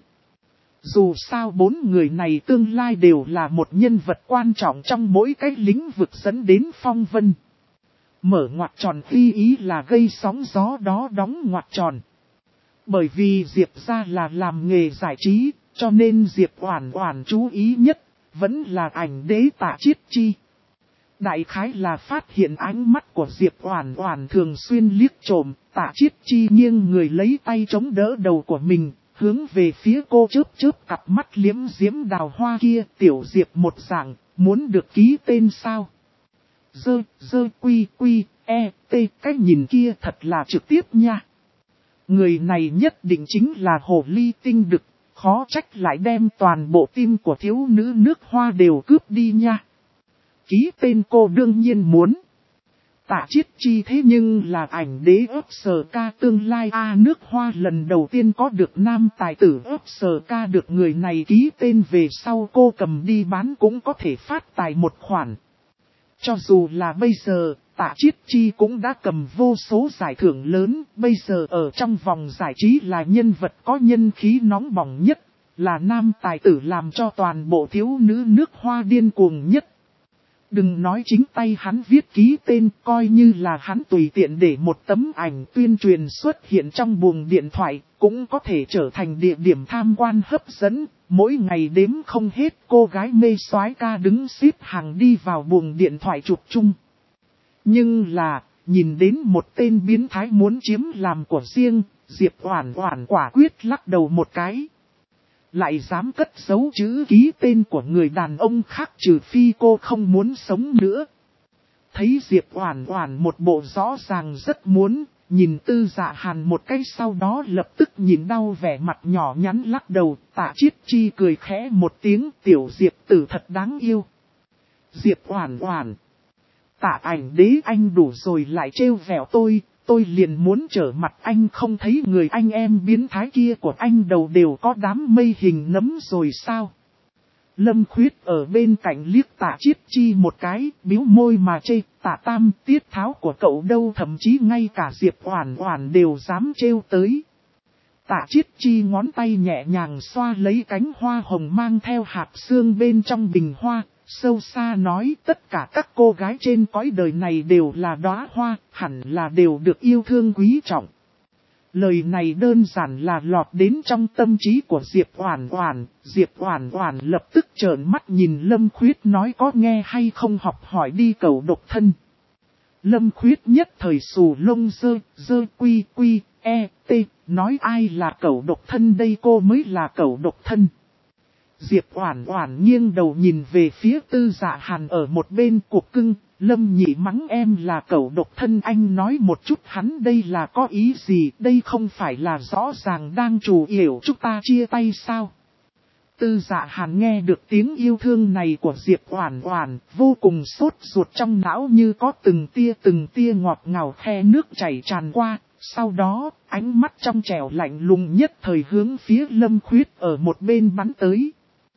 Dù sao 4 người này tương lai đều là một nhân vật quan trọng trong mỗi cái lĩnh vực dẫn đến phong vân. Mở ngoặc tròn ý là gây sóng gió đó đóng ngoặc tròn. Bởi vì Diệp gia là làm nghề giải trí, cho nên Diệp Oản Oản chú ý nhất, vẫn là ảnh đế Tạ Chiết Chi. Đại khái là phát hiện ánh mắt của Diệp Oản Oản thường xuyên liếc trộm, Tạ Chiết Chi nghiêng người lấy tay chống đỡ đầu của mình, hướng về phía cô chớp cặp mắt liễm diễm đào hoa kia, tiểu Diệp một dạng, muốn được ký tên sao? Dơ quy, e, t, cái nhìn kia thật là trực tiếp nha. Người này nhất định chính là hồ ly tinh đực, khó trách lại đem toàn bộ tim của thiếu nữ nước Hoa đều cướp đi nha. Ký tên cô đương nhiên muốn. Tạ Chiết Chi thế nhưng là ảnh đế ấp sờ ca tương lai nước Hoa lần đầu tiên có được nam tài tử ấp sờ ca, được người này ký tên về sau cô cầm đi bán cũng có thể phát tài một khoản. Cho dù là bây giờ, Tạ Chiết Chi cũng đã cầm vô số giải thưởng lớn, bây giờ ở trong vòng giải trí là nhân vật có nhân khí nóng bỏng nhất, là nam tài tử làm cho toàn bộ thiếu nữ nước Hoa điên cuồng nhất. Đừng nói chính tay hắn viết ký tên, coi như là hắn tùy tiện để một tấm ảnh tuyên truyền xuất hiện trong buồng điện thoại, cũng có thể trở thành địa điểm tham quan hấp dẫn. Mỗi ngày đếm không hết cô gái mê soái ca đứng xếp hàng đi vào buồng điện thoại chụp chung. Nhưng là, nhìn đến một tên biến thái muốn chiếm làm của riêng, Diệp Oản Oản quả quyết lắc đầu một cái. Lại dám cất giấu chữ ký tên của người đàn ông khác, trừ phi cô không muốn sống nữa. Thấy Diệp Oản Oản một bộ rõ ràng rất muốn, nhìn Tư Dạ Hàn một cái sau đó lập tức nhìn đau vẻ mặt nhỏ nhắn lắc đầu. Tạ Chiết Chi cười khẽ một tiếng, tiểu Diệp tử thật đáng yêu. Diệp Oản Oản, Tạ Ảnh Đế anh đủ rồi lại trêu vẻo tôi liền muốn trở mặt anh, không thấy người anh em biến thái kia của anh đầu đều có đám mây hình nấm rồi sao? Lâm Khuyết ở bên cạnh liếc Tạ Chiết Chi một cái, bĩu môi mà chê. Tạ Tam, tiết tháo của cậu đâu, thậm chí ngay cả Diệp Oản Oản đều dám trêu tới. Tạ Chiết Chi ngón tay nhẹ nhàng xoa lấy cánh hoa hồng mang theo hạt sương bên trong bình hoa, sâu xa nói tất cả các cô gái trên cõi đời này đều là đóa hoa, hẳn là đều được yêu thương quý trọng. Lời này đơn giản là lọt đến trong tâm trí của Diệp Oản Oản. Diệp Oản Oản lập tức trợn mắt nhìn Lâm Khuyết nói có nghe hay không học hỏi đi cậu độc thân. Lâm Khuyết nhất thời xù lông dơ quy quy e t, nói ai là cậu độc thân đây, cô mới là cậu độc thân. Diệp Oản Oản nghiêng đầu nhìn về phía Tư Dạ Hàn ở một bên cục cưng. Lâm Nhị mắng em là cậu độc thân, anh nói một chút hắn đây là có ý gì, đây không phải là rõ ràng đang chủ yếu chúng ta chia tay sao? Tư Dạ Hàn nghe được tiếng yêu thương này của Diệp Oản Oản, vô cùng sốt ruột, trong não như có từng tia ngọt ngào khe nước chảy tràn qua. Sau đó, ánh mắt trong trẻo lạnh lùng nhất thời hướng phía Lâm Khuyết ở một bên bắn tới.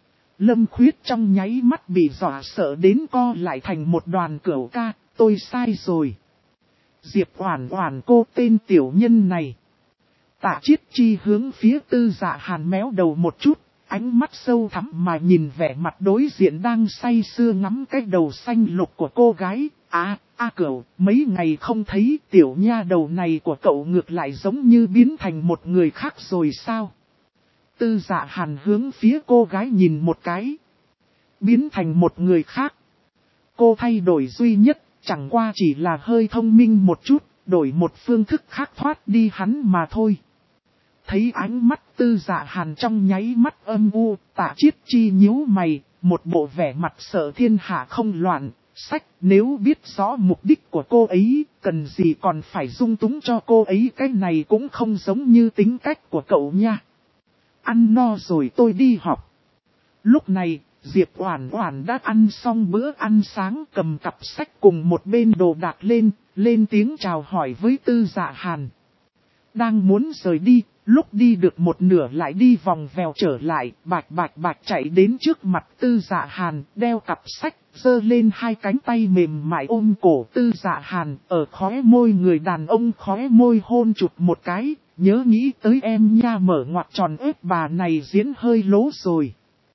Lâm Khuyết trong nháy mắt bị dọa sợ đến co lại thành một đoàn cửu ca, tôi sai rồi. Diệp Oản Oản, cô tên tiểu nhân này. Tạ Chiết Chi hướng phía Tư Dạ Hàn méo đầu một chút, ánh mắt sâu thẳm mà nhìn vẻ mặt đối diện đang say sưa ngắm cái đầu xanh lục của cô gái. Cậu, mấy ngày không thấy tiểu nha đầu này của cậu ngược lại giống như biến thành một người khác rồi sao? Tư Dạ Hàn hướng phía cô gái nhìn một cái. Biến thành một người khác. Cô thay đổi duy nhất, chẳng qua chỉ là hơi thông minh một chút, đổi một phương thức khác thoát đi hắn mà thôi. Thấy ánh mắt Tư Dạ Hàn trong nháy mắt âm u, Tạ Chiết Chi nhíu mày, một bộ vẻ mặt sợ thiên hạ không loạn. Sách, nếu biết rõ mục đích của cô ấy, cần gì còn phải dung túng cho cô ấy, cái này cũng không giống như tính cách của cậu nha. Ăn no rồi tôi đi học. Lúc này, Diệp Oản Oản đã ăn xong bữa ăn sáng, cầm cặp sách cùng một bên đồ đạc lên tiếng chào hỏi với Tư Dạ Hàn. Đang muốn rời đi, lúc đi được một nửa lại đi vòng vèo trở lại, bạch chạy đến trước mặt Tư Dạ Hàn, đeo cặp sách, giơ lên hai cánh tay mềm mại ôm cổ Tư Dạ Hàn, ở khóe môi người đàn ông khóe môi hôn chụp một cái, nhớ nghĩ tới em nha, mở ngoặc tròn ếch bà này diễn hơi lố rồi.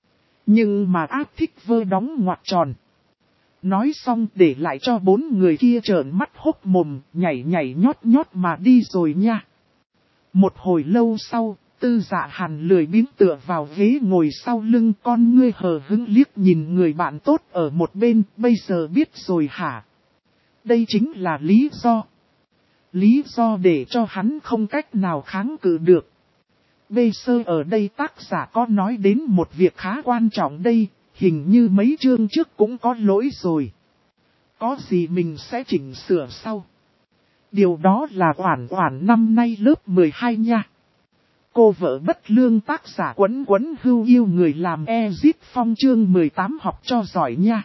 Nhưng mà ác thích vơ đóng ngoặc tròn. Nói xong để lại cho bốn người kia trợn mắt hốc mồm, nhảy nhót mà đi rồi nha. Một hồi lâu sau, Tư Dạ Hàn lười biếng tựa vào ghế ngồi sau lưng, con ngươi hờ hững liếc nhìn người bạn tốt ở một bên, bây giờ biết rồi hả? Đây chính là lý do. Lý do để cho hắn không cách nào kháng cự được. Bê sơ ở đây tác giả có nói đến một việc khá quan trọng đây, hình như mấy chương trước cũng có lỗi rồi. Có gì mình sẽ chỉnh sửa sau. Điều đó là Oản Oản năm nay lớp 12 nha. Cô vợ bất lương tác giả Quấn Hưu yêu người làm Ezit Phong chương 18 học cho giỏi nha.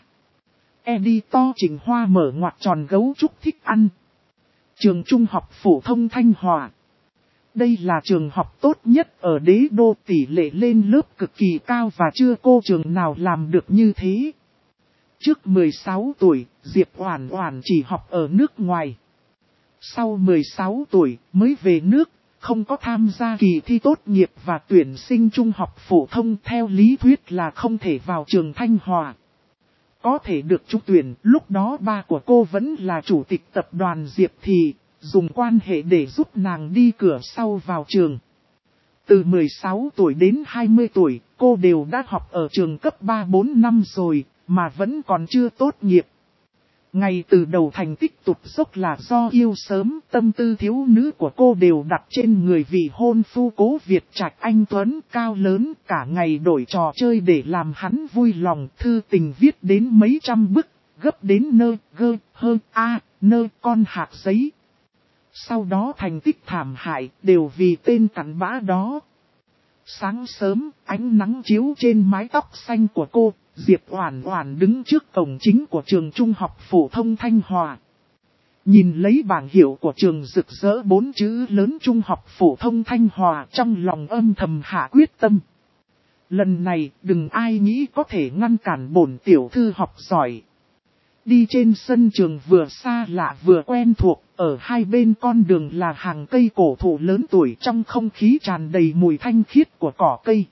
Editor Trình Hoa mở ngoặc tròn gấu trúc thích ăn. Trường Trung học phổ thông Thanh Hòa. Đây là trường học tốt nhất ở đế đô, tỷ lệ lên lớp cực kỳ cao và chưa cô trường nào làm được như thế. Trước 16 tuổi, Diệp Oản Oản chỉ học ở nước ngoài. Sau 16 tuổi mới về nước, không có tham gia kỳ thi tốt nghiệp và tuyển sinh trung học phổ thông, theo lý thuyết là không thể vào trường Thanh Hòa. có thể được trúng tuyển, lúc đó ba của cô vẫn là chủ tịch tập đoàn Diệp Thị, dùng quan hệ để giúp nàng đi cửa sau vào trường. Từ 16 tuổi đến 20 tuổi, cô đều đã học ở trường cấp 3-4 năm rồi, mà vẫn còn chưa tốt nghiệp. Ngay từ đầu thành tích tụt dốc là do yêu sớm, tâm tư thiếu nữ của cô đều đặt trên người vị hôn phu Cố Việt Trạch anh tuấn cao lớn, cả ngày đổi trò chơi để làm hắn vui lòng, thư tình viết đến mấy trăm bức, gấp đến nơ, gơ, hơ, a, nơ con hạt giấy. Sau đó thành tích thảm hại đều vì tên cặn bã đó. Sáng sớm, ánh nắng chiếu trên mái tóc xanh của cô, Diệp Oản Oản đứng trước cổng chính của trường trung học phổ thông Thanh Hòa. Nhìn lấy bảng hiệu của trường rực rỡ 4 chữ lớn Trung học phổ thông Thanh Hòa, trong lòng âm thầm hạ quyết tâm. Lần này, đừng ai nghĩ có thể ngăn cản bổn tiểu thư học giỏi. Đi trên sân trường vừa xa lạ vừa quen thuộc, ở hai bên con đường là hàng cây cổ thụ lớn tuổi, trong không khí tràn đầy mùi thanh khiết của cỏ cây.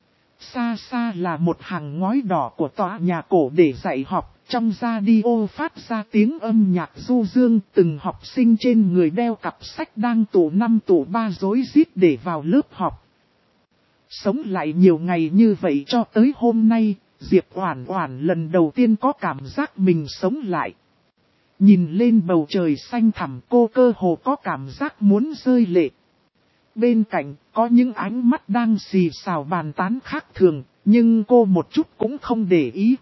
Xa xa là một hàng ngói đỏ của tòa nhà cổ để dạy học, trong radio phát ra tiếng âm nhạc du dương, từng học sinh trên người đeo cặp sách đang tụ 5 tụ 3 rối rít để vào lớp học. Sống lại nhiều ngày như vậy cho tới hôm nay, Diệp Oản Oản lần đầu tiên có cảm giác mình sống lại. Nhìn lên bầu trời xanh thẳm, cô cơ hồ có cảm giác muốn rơi lệ. Bên cạnh có những ánh mắt đang xì xào bàn tán khác thường, nhưng cô một chút cũng không để ý.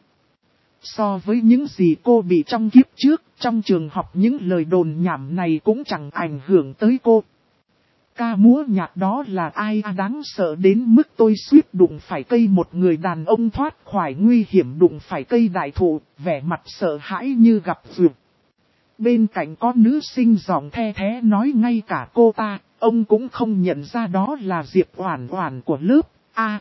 So với những gì cô bị trong kiếp trước, trong trường học những lời đồn nhảm này cũng chẳng ảnh hưởng tới cô. Ca múa nhạc đó là ai đáng sợ đến mức tôi suýt đụng phải cây, một người đàn ông thoát khỏi nguy hiểm đụng phải cây đại thụ, vẻ mặt sợ hãi như gặp duyệt. Bên cạnh có nữ sinh giọng the thế nói ngay cả cô ta, ông cũng không nhận ra đó là Diệp Oản Oản của lớp A.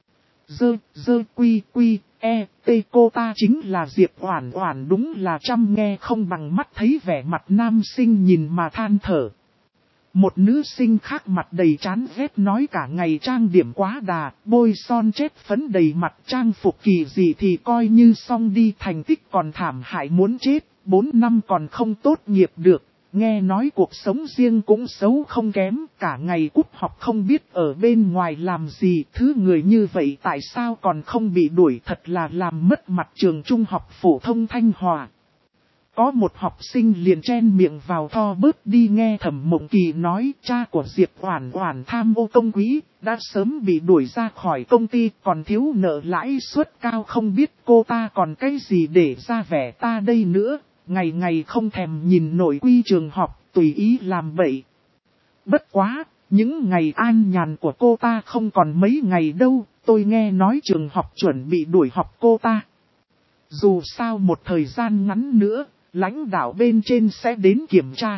Cô ta chính là Diệp Oản Oản, đúng là trăm nghe không bằng mắt thấy, vẻ mặt nam sinh nhìn mà than thở. Một nữ sinh khác mặt đầy chán ghét nói cả ngày trang điểm quá đà, bôi son chết phấn đầy mặt, trang phục kỳ gì thì coi như xong đi, thành tích còn thảm hại muốn chết, 4 năm còn không tốt nghiệp được. Nghe nói cuộc sống riêng cũng xấu không kém, cả ngày cúp học không biết ở bên ngoài làm gì, thứ người như vậy tại sao còn không bị đuổi, thật là làm mất mặt trường trung học phổ thông Thanh Hòa. Có một học sinh liền chen miệng vào tho bớt đi, nghe Thẩm Mộng Kỳ nói cha của Diệp Oản Oản tham ô công quỹ, đã sớm bị đuổi ra khỏi công ty, còn thiếu nợ lãi suất cao, không biết cô ta còn cái gì để ra vẻ ta đây nữa, ngày ngày không thèm nhìn nội quy trường học, tùy ý làm bậy. Bất quá, những ngày an nhàn của cô ta không còn mấy ngày đâu, tôi nghe nói trường học chuẩn bị đuổi học cô ta. Dù sao một thời gian ngắn nữa, lãnh đạo bên trên sẽ đến kiểm tra,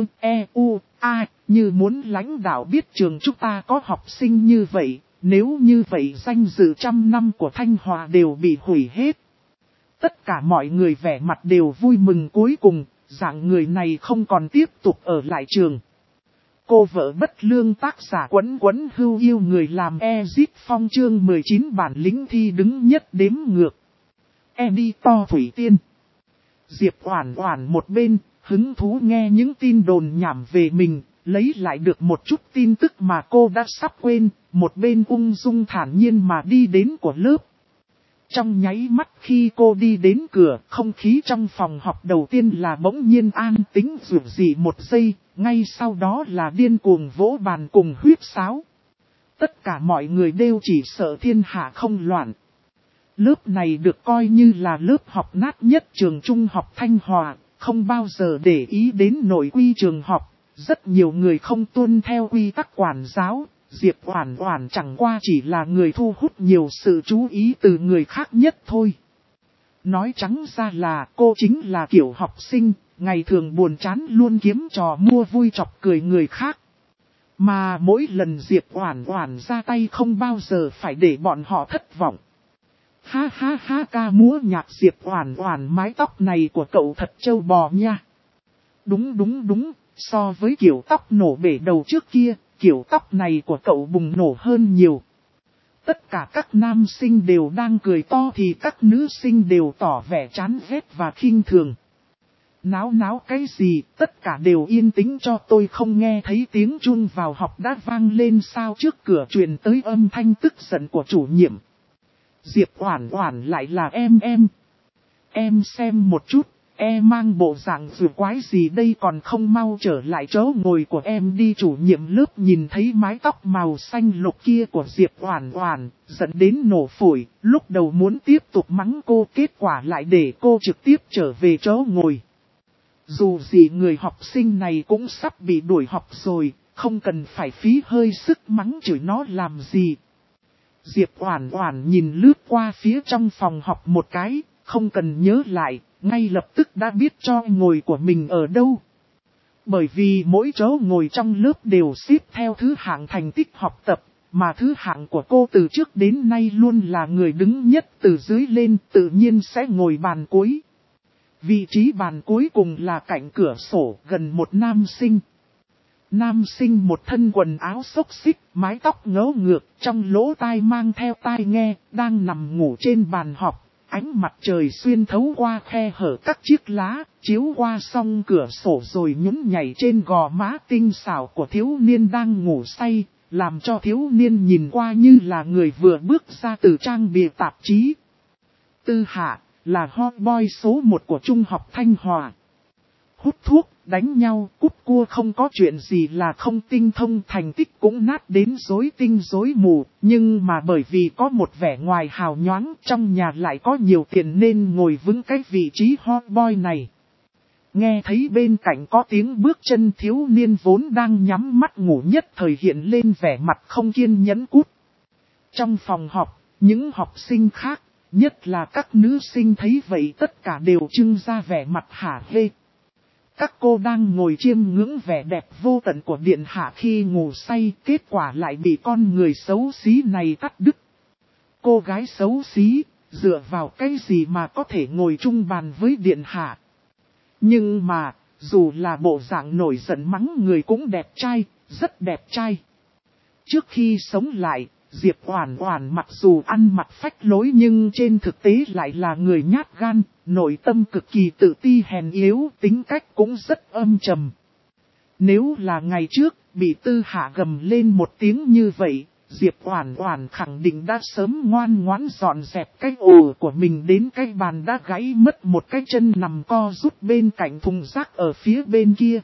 như muốn lãnh đạo biết trường chúng ta có học sinh như vậy, nếu như vậy danh dự trăm năm của Thanh Hòa đều bị hủy hết. Tất cả mọi người vẻ mặt đều vui mừng, cuối cùng, dạng người này không còn tiếp tục ở lại trường. Cô vợ bất lương, tác giả Quấn Quấn Hưu yêu người làm Ezit Phong, chương 19 bản lĩnh thi đứng nhất đếm ngược. Editor Thủy Tiên. Diệp Oản Oản một bên, hứng thú nghe những tin đồn nhảm về mình, lấy lại được một chút tin tức mà cô đã sắp quên, một bên ung dung thản nhiên mà đi đến của lớp. Trong nháy mắt khi cô đi đến cửa, không khí trong phòng học đầu tiên là bỗng nhiên an tĩnh rủi rỉ một giây, ngay sau đó là điên cuồng vỗ bàn cùng huýt sáo. Tất cả mọi người đều chỉ sợ thiên hạ không loạn. Lớp này được coi như là lớp học nát nhất trường trung học Thanh Hòa, không bao giờ để ý đến nội quy trường học, rất nhiều người không tuân theo quy tắc quản giáo. Diệp Oản Oản chẳng qua chỉ là người thu hút nhiều sự chú ý từ người khác nhất thôi. Nói trắng ra là cô chính là kiểu học sinh, ngày thường buồn chán luôn kiếm trò mua vui chọc cười người khác. Mà mỗi lần Diệp Oản Oản ra tay không bao giờ phải để bọn họ thất vọng. Ha ha ha, ca múa nhạc Diệp Oản Oản, mái tóc này của cậu thật trâu bò nha. Đúng, so với kiểu tóc nổ bể đầu trước kia, kiểu tóc này của cậu bùng nổ hơn nhiều. tất cả các nam sinh đều đang cười to thì các nữ sinh đều tỏ vẻ chán ghét và khinh thường. Náo náo cái gì, tất cả đều yên tĩnh cho tôi, không nghe thấy tiếng chuông vào học đã vang lên sao. Trước cửa truyền tới âm thanh tức giận của chủ nhiệm. Diệp Oản Oản lại là em. Em xem một chút, mang bộ dạng vừa quái gì đây, còn không mau trở lại chỗ ngồi của em đi. Chủ nhiệm lớp nhìn thấy mái tóc màu xanh lục kia của Diệp Oản Oản, giận đến nổ phổi, lúc đầu muốn tiếp tục mắng cô, kết quả lại để cô trực tiếp trở về chỗ ngồi. Dù gì người học sinh này cũng sắp bị đuổi học rồi, không cần phải phí hơi sức mắng chửi nó làm gì. Diệp Oản Oản nhìn lướt qua phía trong phòng học một cái, không cần nhớ lại, ngay lập tức đã biết cho ngồi của mình ở đâu. Bởi vì mỗi chỗ ngồi trong lớp đều xếp theo thứ hạng thành tích học tập, mà thứ hạng của cô từ trước đến nay luôn là người đứng nhất, từ dưới lên tự nhiên sẽ ngồi bàn cuối. Vị trí bàn cuối cùng là cạnh cửa sổ gần một nam sinh. Nam sinh một thân quần áo xốc xích, mái tóc ngấu ngược, trong lỗ tai mang theo tai nghe, đang nằm ngủ trên bàn học. Ánh mặt trời xuyên thấu qua khe hở các chiếc lá, chiếu qua song cửa sổ rồi nhún nhảy trên gò má tinh xảo của thiếu niên đang ngủ say, làm cho thiếu niên nhìn qua như là người vừa bước ra từ trang bìa tạp chí. Tư Hạ là hot boy số 1 của Trung học Thanh Hòa. Hút thuốc, đánh nhau, cúp cua, không có chuyện gì là không tinh thông, thành tích cũng nát đến rối tinh rối mù, nhưng mà bởi vì có một vẻ ngoài hào nhoáng, trong nhà lại có nhiều tiền nên ngồi vững cái vị trí hot boy này. Nghe thấy bên cạnh có tiếng bước chân, thiếu niên vốn đang nhắm mắt ngủ nhất thời hiện lên vẻ mặt không kiên nhẫn cút. Trong phòng học, những học sinh khác, nhất là các nữ sinh thấy vậy tất cả đều trưng ra vẻ mặt hả hê. Các cô đang ngồi chiêm ngưỡng vẻ đẹp vô tận của điện hạ khi ngủ say, kết quả lại bị con người xấu xí này cắt đứt. Cô gái xấu xí, dựa vào cái gì mà có thể ngồi chung bàn với điện hạ? Nhưng mà, dù là bộ dạng nổi giận mắng người cũng đẹp trai, rất đẹp trai. Trước khi sống lại, Diệp Oản Oản mặc dù ăn mặc phách lối nhưng trên thực tế lại là người nhát gan, nội tâm cực kỳ tự ti hèn yếu, tính cách cũng rất âm trầm. Nếu là ngày trước, bị Tư Hạ gầm lên một tiếng như vậy, Diệp Oản Oản khẳng định đã sớm ngoan ngoãn dọn dẹp cái ổ của mình đến cái bàn đã gãy mất một cái chân nằm co rút bên cạnh thùng rác ở phía bên kia.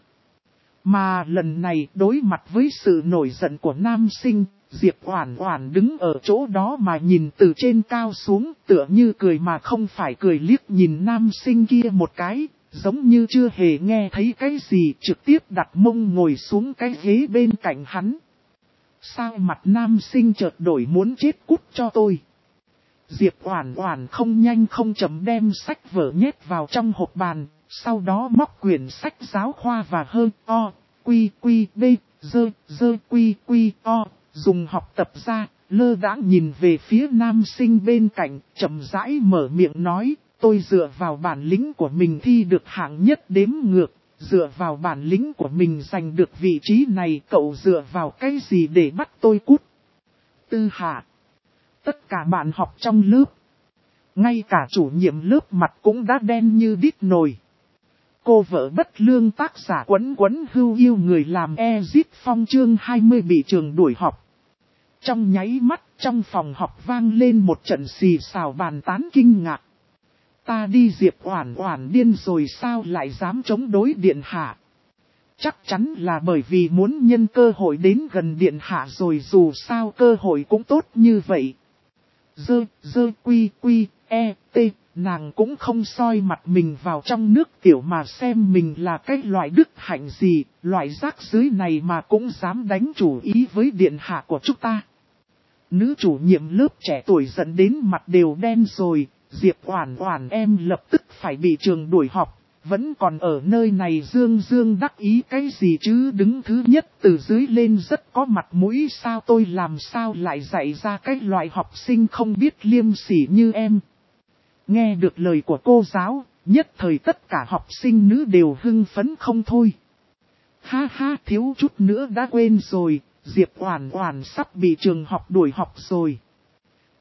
Mà lần này đối mặt với sự nổi giận của nam sinh, Diệp Oản Oản đứng ở chỗ đó mà nhìn từ trên cao xuống, tựa như cười mà không phải cười, liếc nhìn nam sinh kia một cái, giống như chưa hề nghe thấy cái gì, trực tiếp đặt mông ngồi xuống cái ghế bên cạnh hắn. Sao mặt nam sinh chợt đổi, muốn chết cút cho tôi. Diệp Oản Oản không nhanh không chậm đem sách vở nhét vào trong hộp bàn, sau đó móc quyển sách giáo khoa và hơn B, dùng học tập ra, lơ đãng nhìn về phía nam sinh bên cạnh, chậm rãi mở miệng nói, tôi dựa vào bản lĩnh của mình thi được hạng nhất đếm ngược, dựa vào bản lĩnh của mình giành được vị trí này, cậu dựa vào cái gì để bắt tôi cút? Tư Hạ. Tất cả bạn học trong lớp, ngay cả chủ nhiệm lớp mặt cũng đã đen như đít nồi. Cô vợ bất lương tác giả Quấn Quấn Hưu Yêu Người Làm Exit Phong chương 20 bị trường đuổi học. Trong nháy mắt, trong phòng học vang lên một trận xì xào bàn tán kinh ngạc. Ta đi, Diệp Oản Oản điên rồi sao lại dám chống đối điện hạ? Chắc chắn là bởi vì muốn nhân cơ hội đến gần điện hạ rồi, dù sao cơ hội cũng tốt như vậy. Nàng cũng không soi mặt mình vào trong nước tiểu mà xem mình là cái loại đức hạnh gì, loại rác rưởi này mà cũng dám đánh chủ ý với điện hạ của chúng ta. Nữ chủ nhiệm lớp trẻ tuổi giận đến mặt đều đen rồi, Diệp Oản Oản em lập tức phải bị trường đuổi học, vẫn còn ở nơi này dương dương đắc ý cái gì chứ, đứng thứ nhất từ dưới lên rất có mặt mũi sao, tôi làm sao lại dạy ra cái loại học sinh không biết liêm sỉ như em. Nghe được lời của cô giáo, nhất thời tất cả học sinh nữ đều hưng phấn không thôi. Ha ha, thiếu chút nữa đã quên rồi, Diệp Oản Oản sắp bị trường học đuổi học rồi.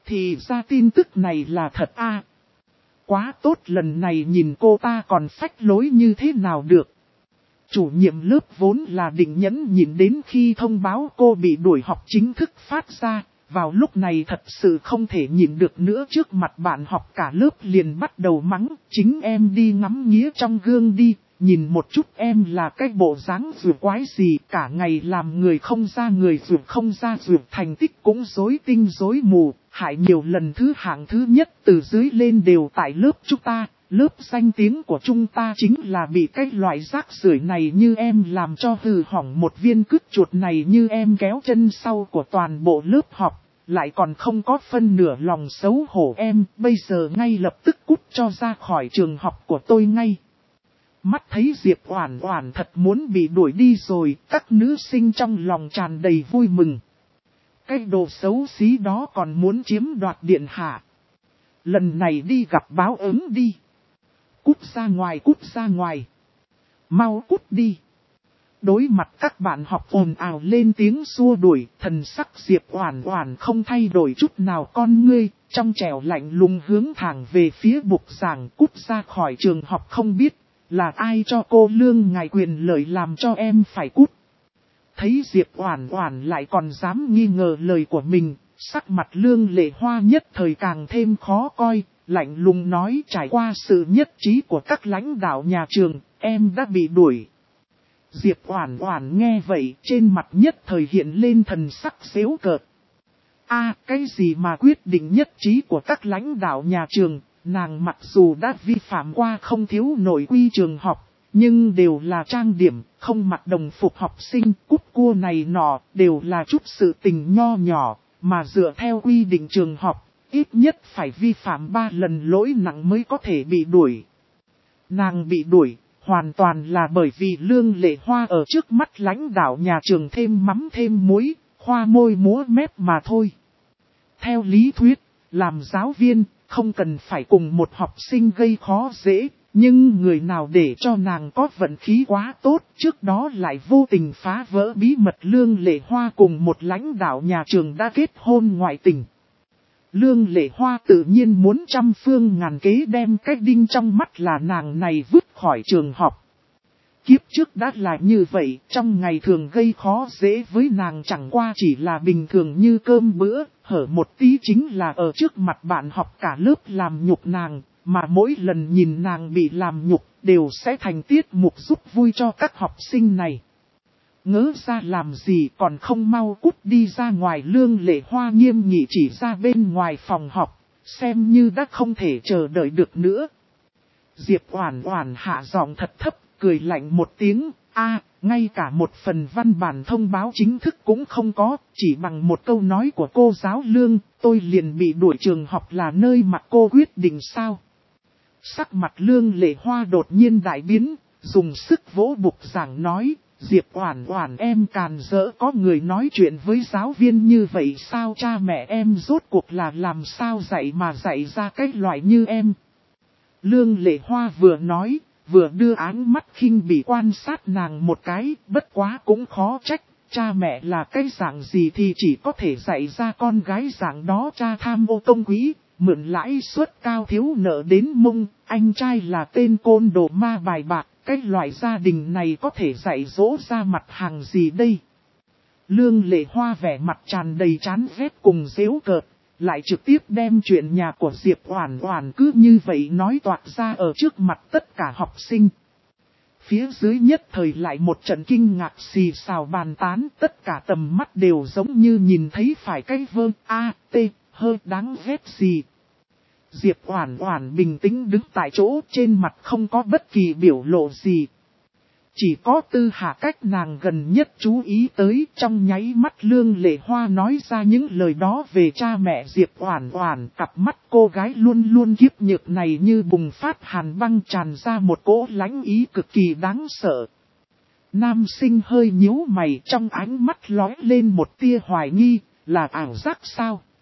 Thì ra tin tức này là thật a. Quá tốt, lần này nhìn cô ta còn phách lối như thế nào được. Chủ nhiệm lớp vốn là định nhẫn nhịn đến khi thông báo cô bị đuổi học chính thức phát ra. Vào lúc này thật sự không thể nhịn được nữa, trước mặt bạn học cả lớp liền bắt đầu mắng. Chính em đi ngắm nghía trong gương đi, nhìn một chút em là cái bộ dáng vừa quái gì, cả ngày làm người không ra người vừa không ra vừa, thành tích cũng rối tinh rối mù, hại nhiều lần hạng thứ nhất từ dưới lên đều tại lớp chúng ta. Lớp danh tiếng của chúng ta chính là bị cái loại rác rưởi này như em làm cho hư hỏng, một viên cứt chuột này như em kéo chân sau của toàn bộ lớp học, lại còn không có phân nửa lòng xấu hổ em, bây giờ ngay lập tức cút cho ra khỏi trường học của tôi ngay. Mắt thấy Diệp Oản Oản thật muốn bị đuổi đi rồi, các nữ sinh trong lòng tràn đầy vui mừng. Cái đồ xấu xí đó còn muốn chiếm đoạt điện hạ. Lần này đi gặp báo ứng đi. Cút ra ngoài, cút ra ngoài. Mau cút đi. Đối mặt các bạn học ồn ào lên tiếng xua đuổi, thần sắc Diệp Oản Oản không thay đổi chút nào, con ngươi, trong trẻo lạnh lùng hướng thẳng về phía bục giảng, cút ra khỏi trường học. Không biết là ai cho cô lương ngài quyền lợi làm cho em phải cút. Thấy Diệp Oản Oản lại còn dám nghi ngờ lời của mình, sắc mặt Lương Lệ Hoa nhất thời càng thêm khó coi, lạnh lùng nói, trải qua sự nhất trí của các lãnh đạo nhà trường, em đã bị đuổi. Diệp Oản Oản nghe vậy, trên mặt nhất thời hiện lên thần sắc giễu cợt. Cái gì mà quyết định nhất trí của các lãnh đạo nhà trường, nàng mặc dù đã vi phạm qua không thiếu nội quy trường học, nhưng đều là trang điểm, không mặc đồng phục học sinh, cúp cua này nọ, đều là chút sự tình nho nhỏ, mà dựa theo quy định trường học, ít nhất phải vi phạm 3 lần lỗi nặng mới có thể bị đuổi. Nàng bị đuổi, hoàn toàn là bởi vì Lương Lệ Hoa ở trước mắt lãnh đạo nhà trường thêm mắm thêm muối, khoa môi múa mép mà thôi. Theo lý thuyết, làm giáo viên, không cần phải cùng một học sinh gây khó dễ, nhưng người nào để cho nàng có vận khí quá tốt, trước đó lại vô tình phá vỡ bí mật Lương Lệ Hoa cùng một lãnh đạo nhà trường đã kết hôn ngoại tình. Lương Lệ Hoa tự nhiên muốn trăm phương ngàn kế đem cái đinh trong mắt là nàng này vứt khỏi trường học. Kiếp trước đã là như vậy, trong ngày thường gây khó dễ với nàng chẳng qua chỉ là bình thường như cơm bữa, hở một tí chính là ở trước mặt bạn học cả lớp làm nhục nàng, mà mỗi lần nhìn nàng bị làm nhục đều sẽ thành tiết mục giúp vui cho các học sinh này. Ngỡ ra làm gì còn không mau cút đi ra ngoài. Lương Lệ Hoa nghiêm nghị chỉ ra bên ngoài phòng học, xem như đã không thể chờ đợi được nữa. Diệp Oản Oản hạ giọng thật thấp, cười lạnh một tiếng, ngay cả một phần văn bản thông báo chính thức cũng không có, chỉ bằng một câu nói của cô giáo Lương, tôi liền bị đuổi trường học là nơi mà cô quyết định sao? Sắc mặt Lương Lệ Hoa đột nhiên đại biến, dùng sức vỗ bục giảng nói, Diệp Oản Oản em càn rỡ, có người nói chuyện với giáo viên như vậy sao? Cha mẹ em rốt cuộc là làm sao dạy mà dạy ra cái loại như em? Lương Lệ Hoa vừa nói, vừa đưa áng mắt khinh bỉ quan sát nàng một cái, bất quá cũng khó trách, cha mẹ là cái dạng gì thì chỉ có thể dạy ra con gái dạng đó. Cha tham ô công quỹ, mượn lãi suất cao thiếu nợ đến mông, anh trai là tên côn đồ ma bài bạc, cái loại gia đình này có thể dạy dỗ ra mặt hàng gì đây? Lương Lệ Hoa vẻ mặt tràn đầy chán ghét cùng giễu cợt, lại trực tiếp đem chuyện nhà của Diệp Oản Oản cứ như vậy nói toạc ra ở trước mặt tất cả học sinh. Phía dưới nhất thời lại một trận kinh ngạc xì xào bàn tán, tất cả tầm mắt đều giống như nhìn thấy phải cái vơ hơi đáng ghét gì. Diệp Oản Oản bình tĩnh đứng tại chỗ, trên mặt không có bất kỳ biểu lộ gì. Chỉ có Tư Hà cách nàng gần nhất chú ý tới, trong nháy mắt Lương Lệ Hoa nói ra những lời đó về cha mẹ Diệp Oản Oản, cặp mắt cô gái luôn luôn kiếp nhược này như bùng phát hàn băng, tràn ra một cỗ lãnh ý cực kỳ đáng sợ. Nam sinh hơi nhíu mày, trong ánh mắt lóe lên một tia hoài nghi, là ảo giác sao?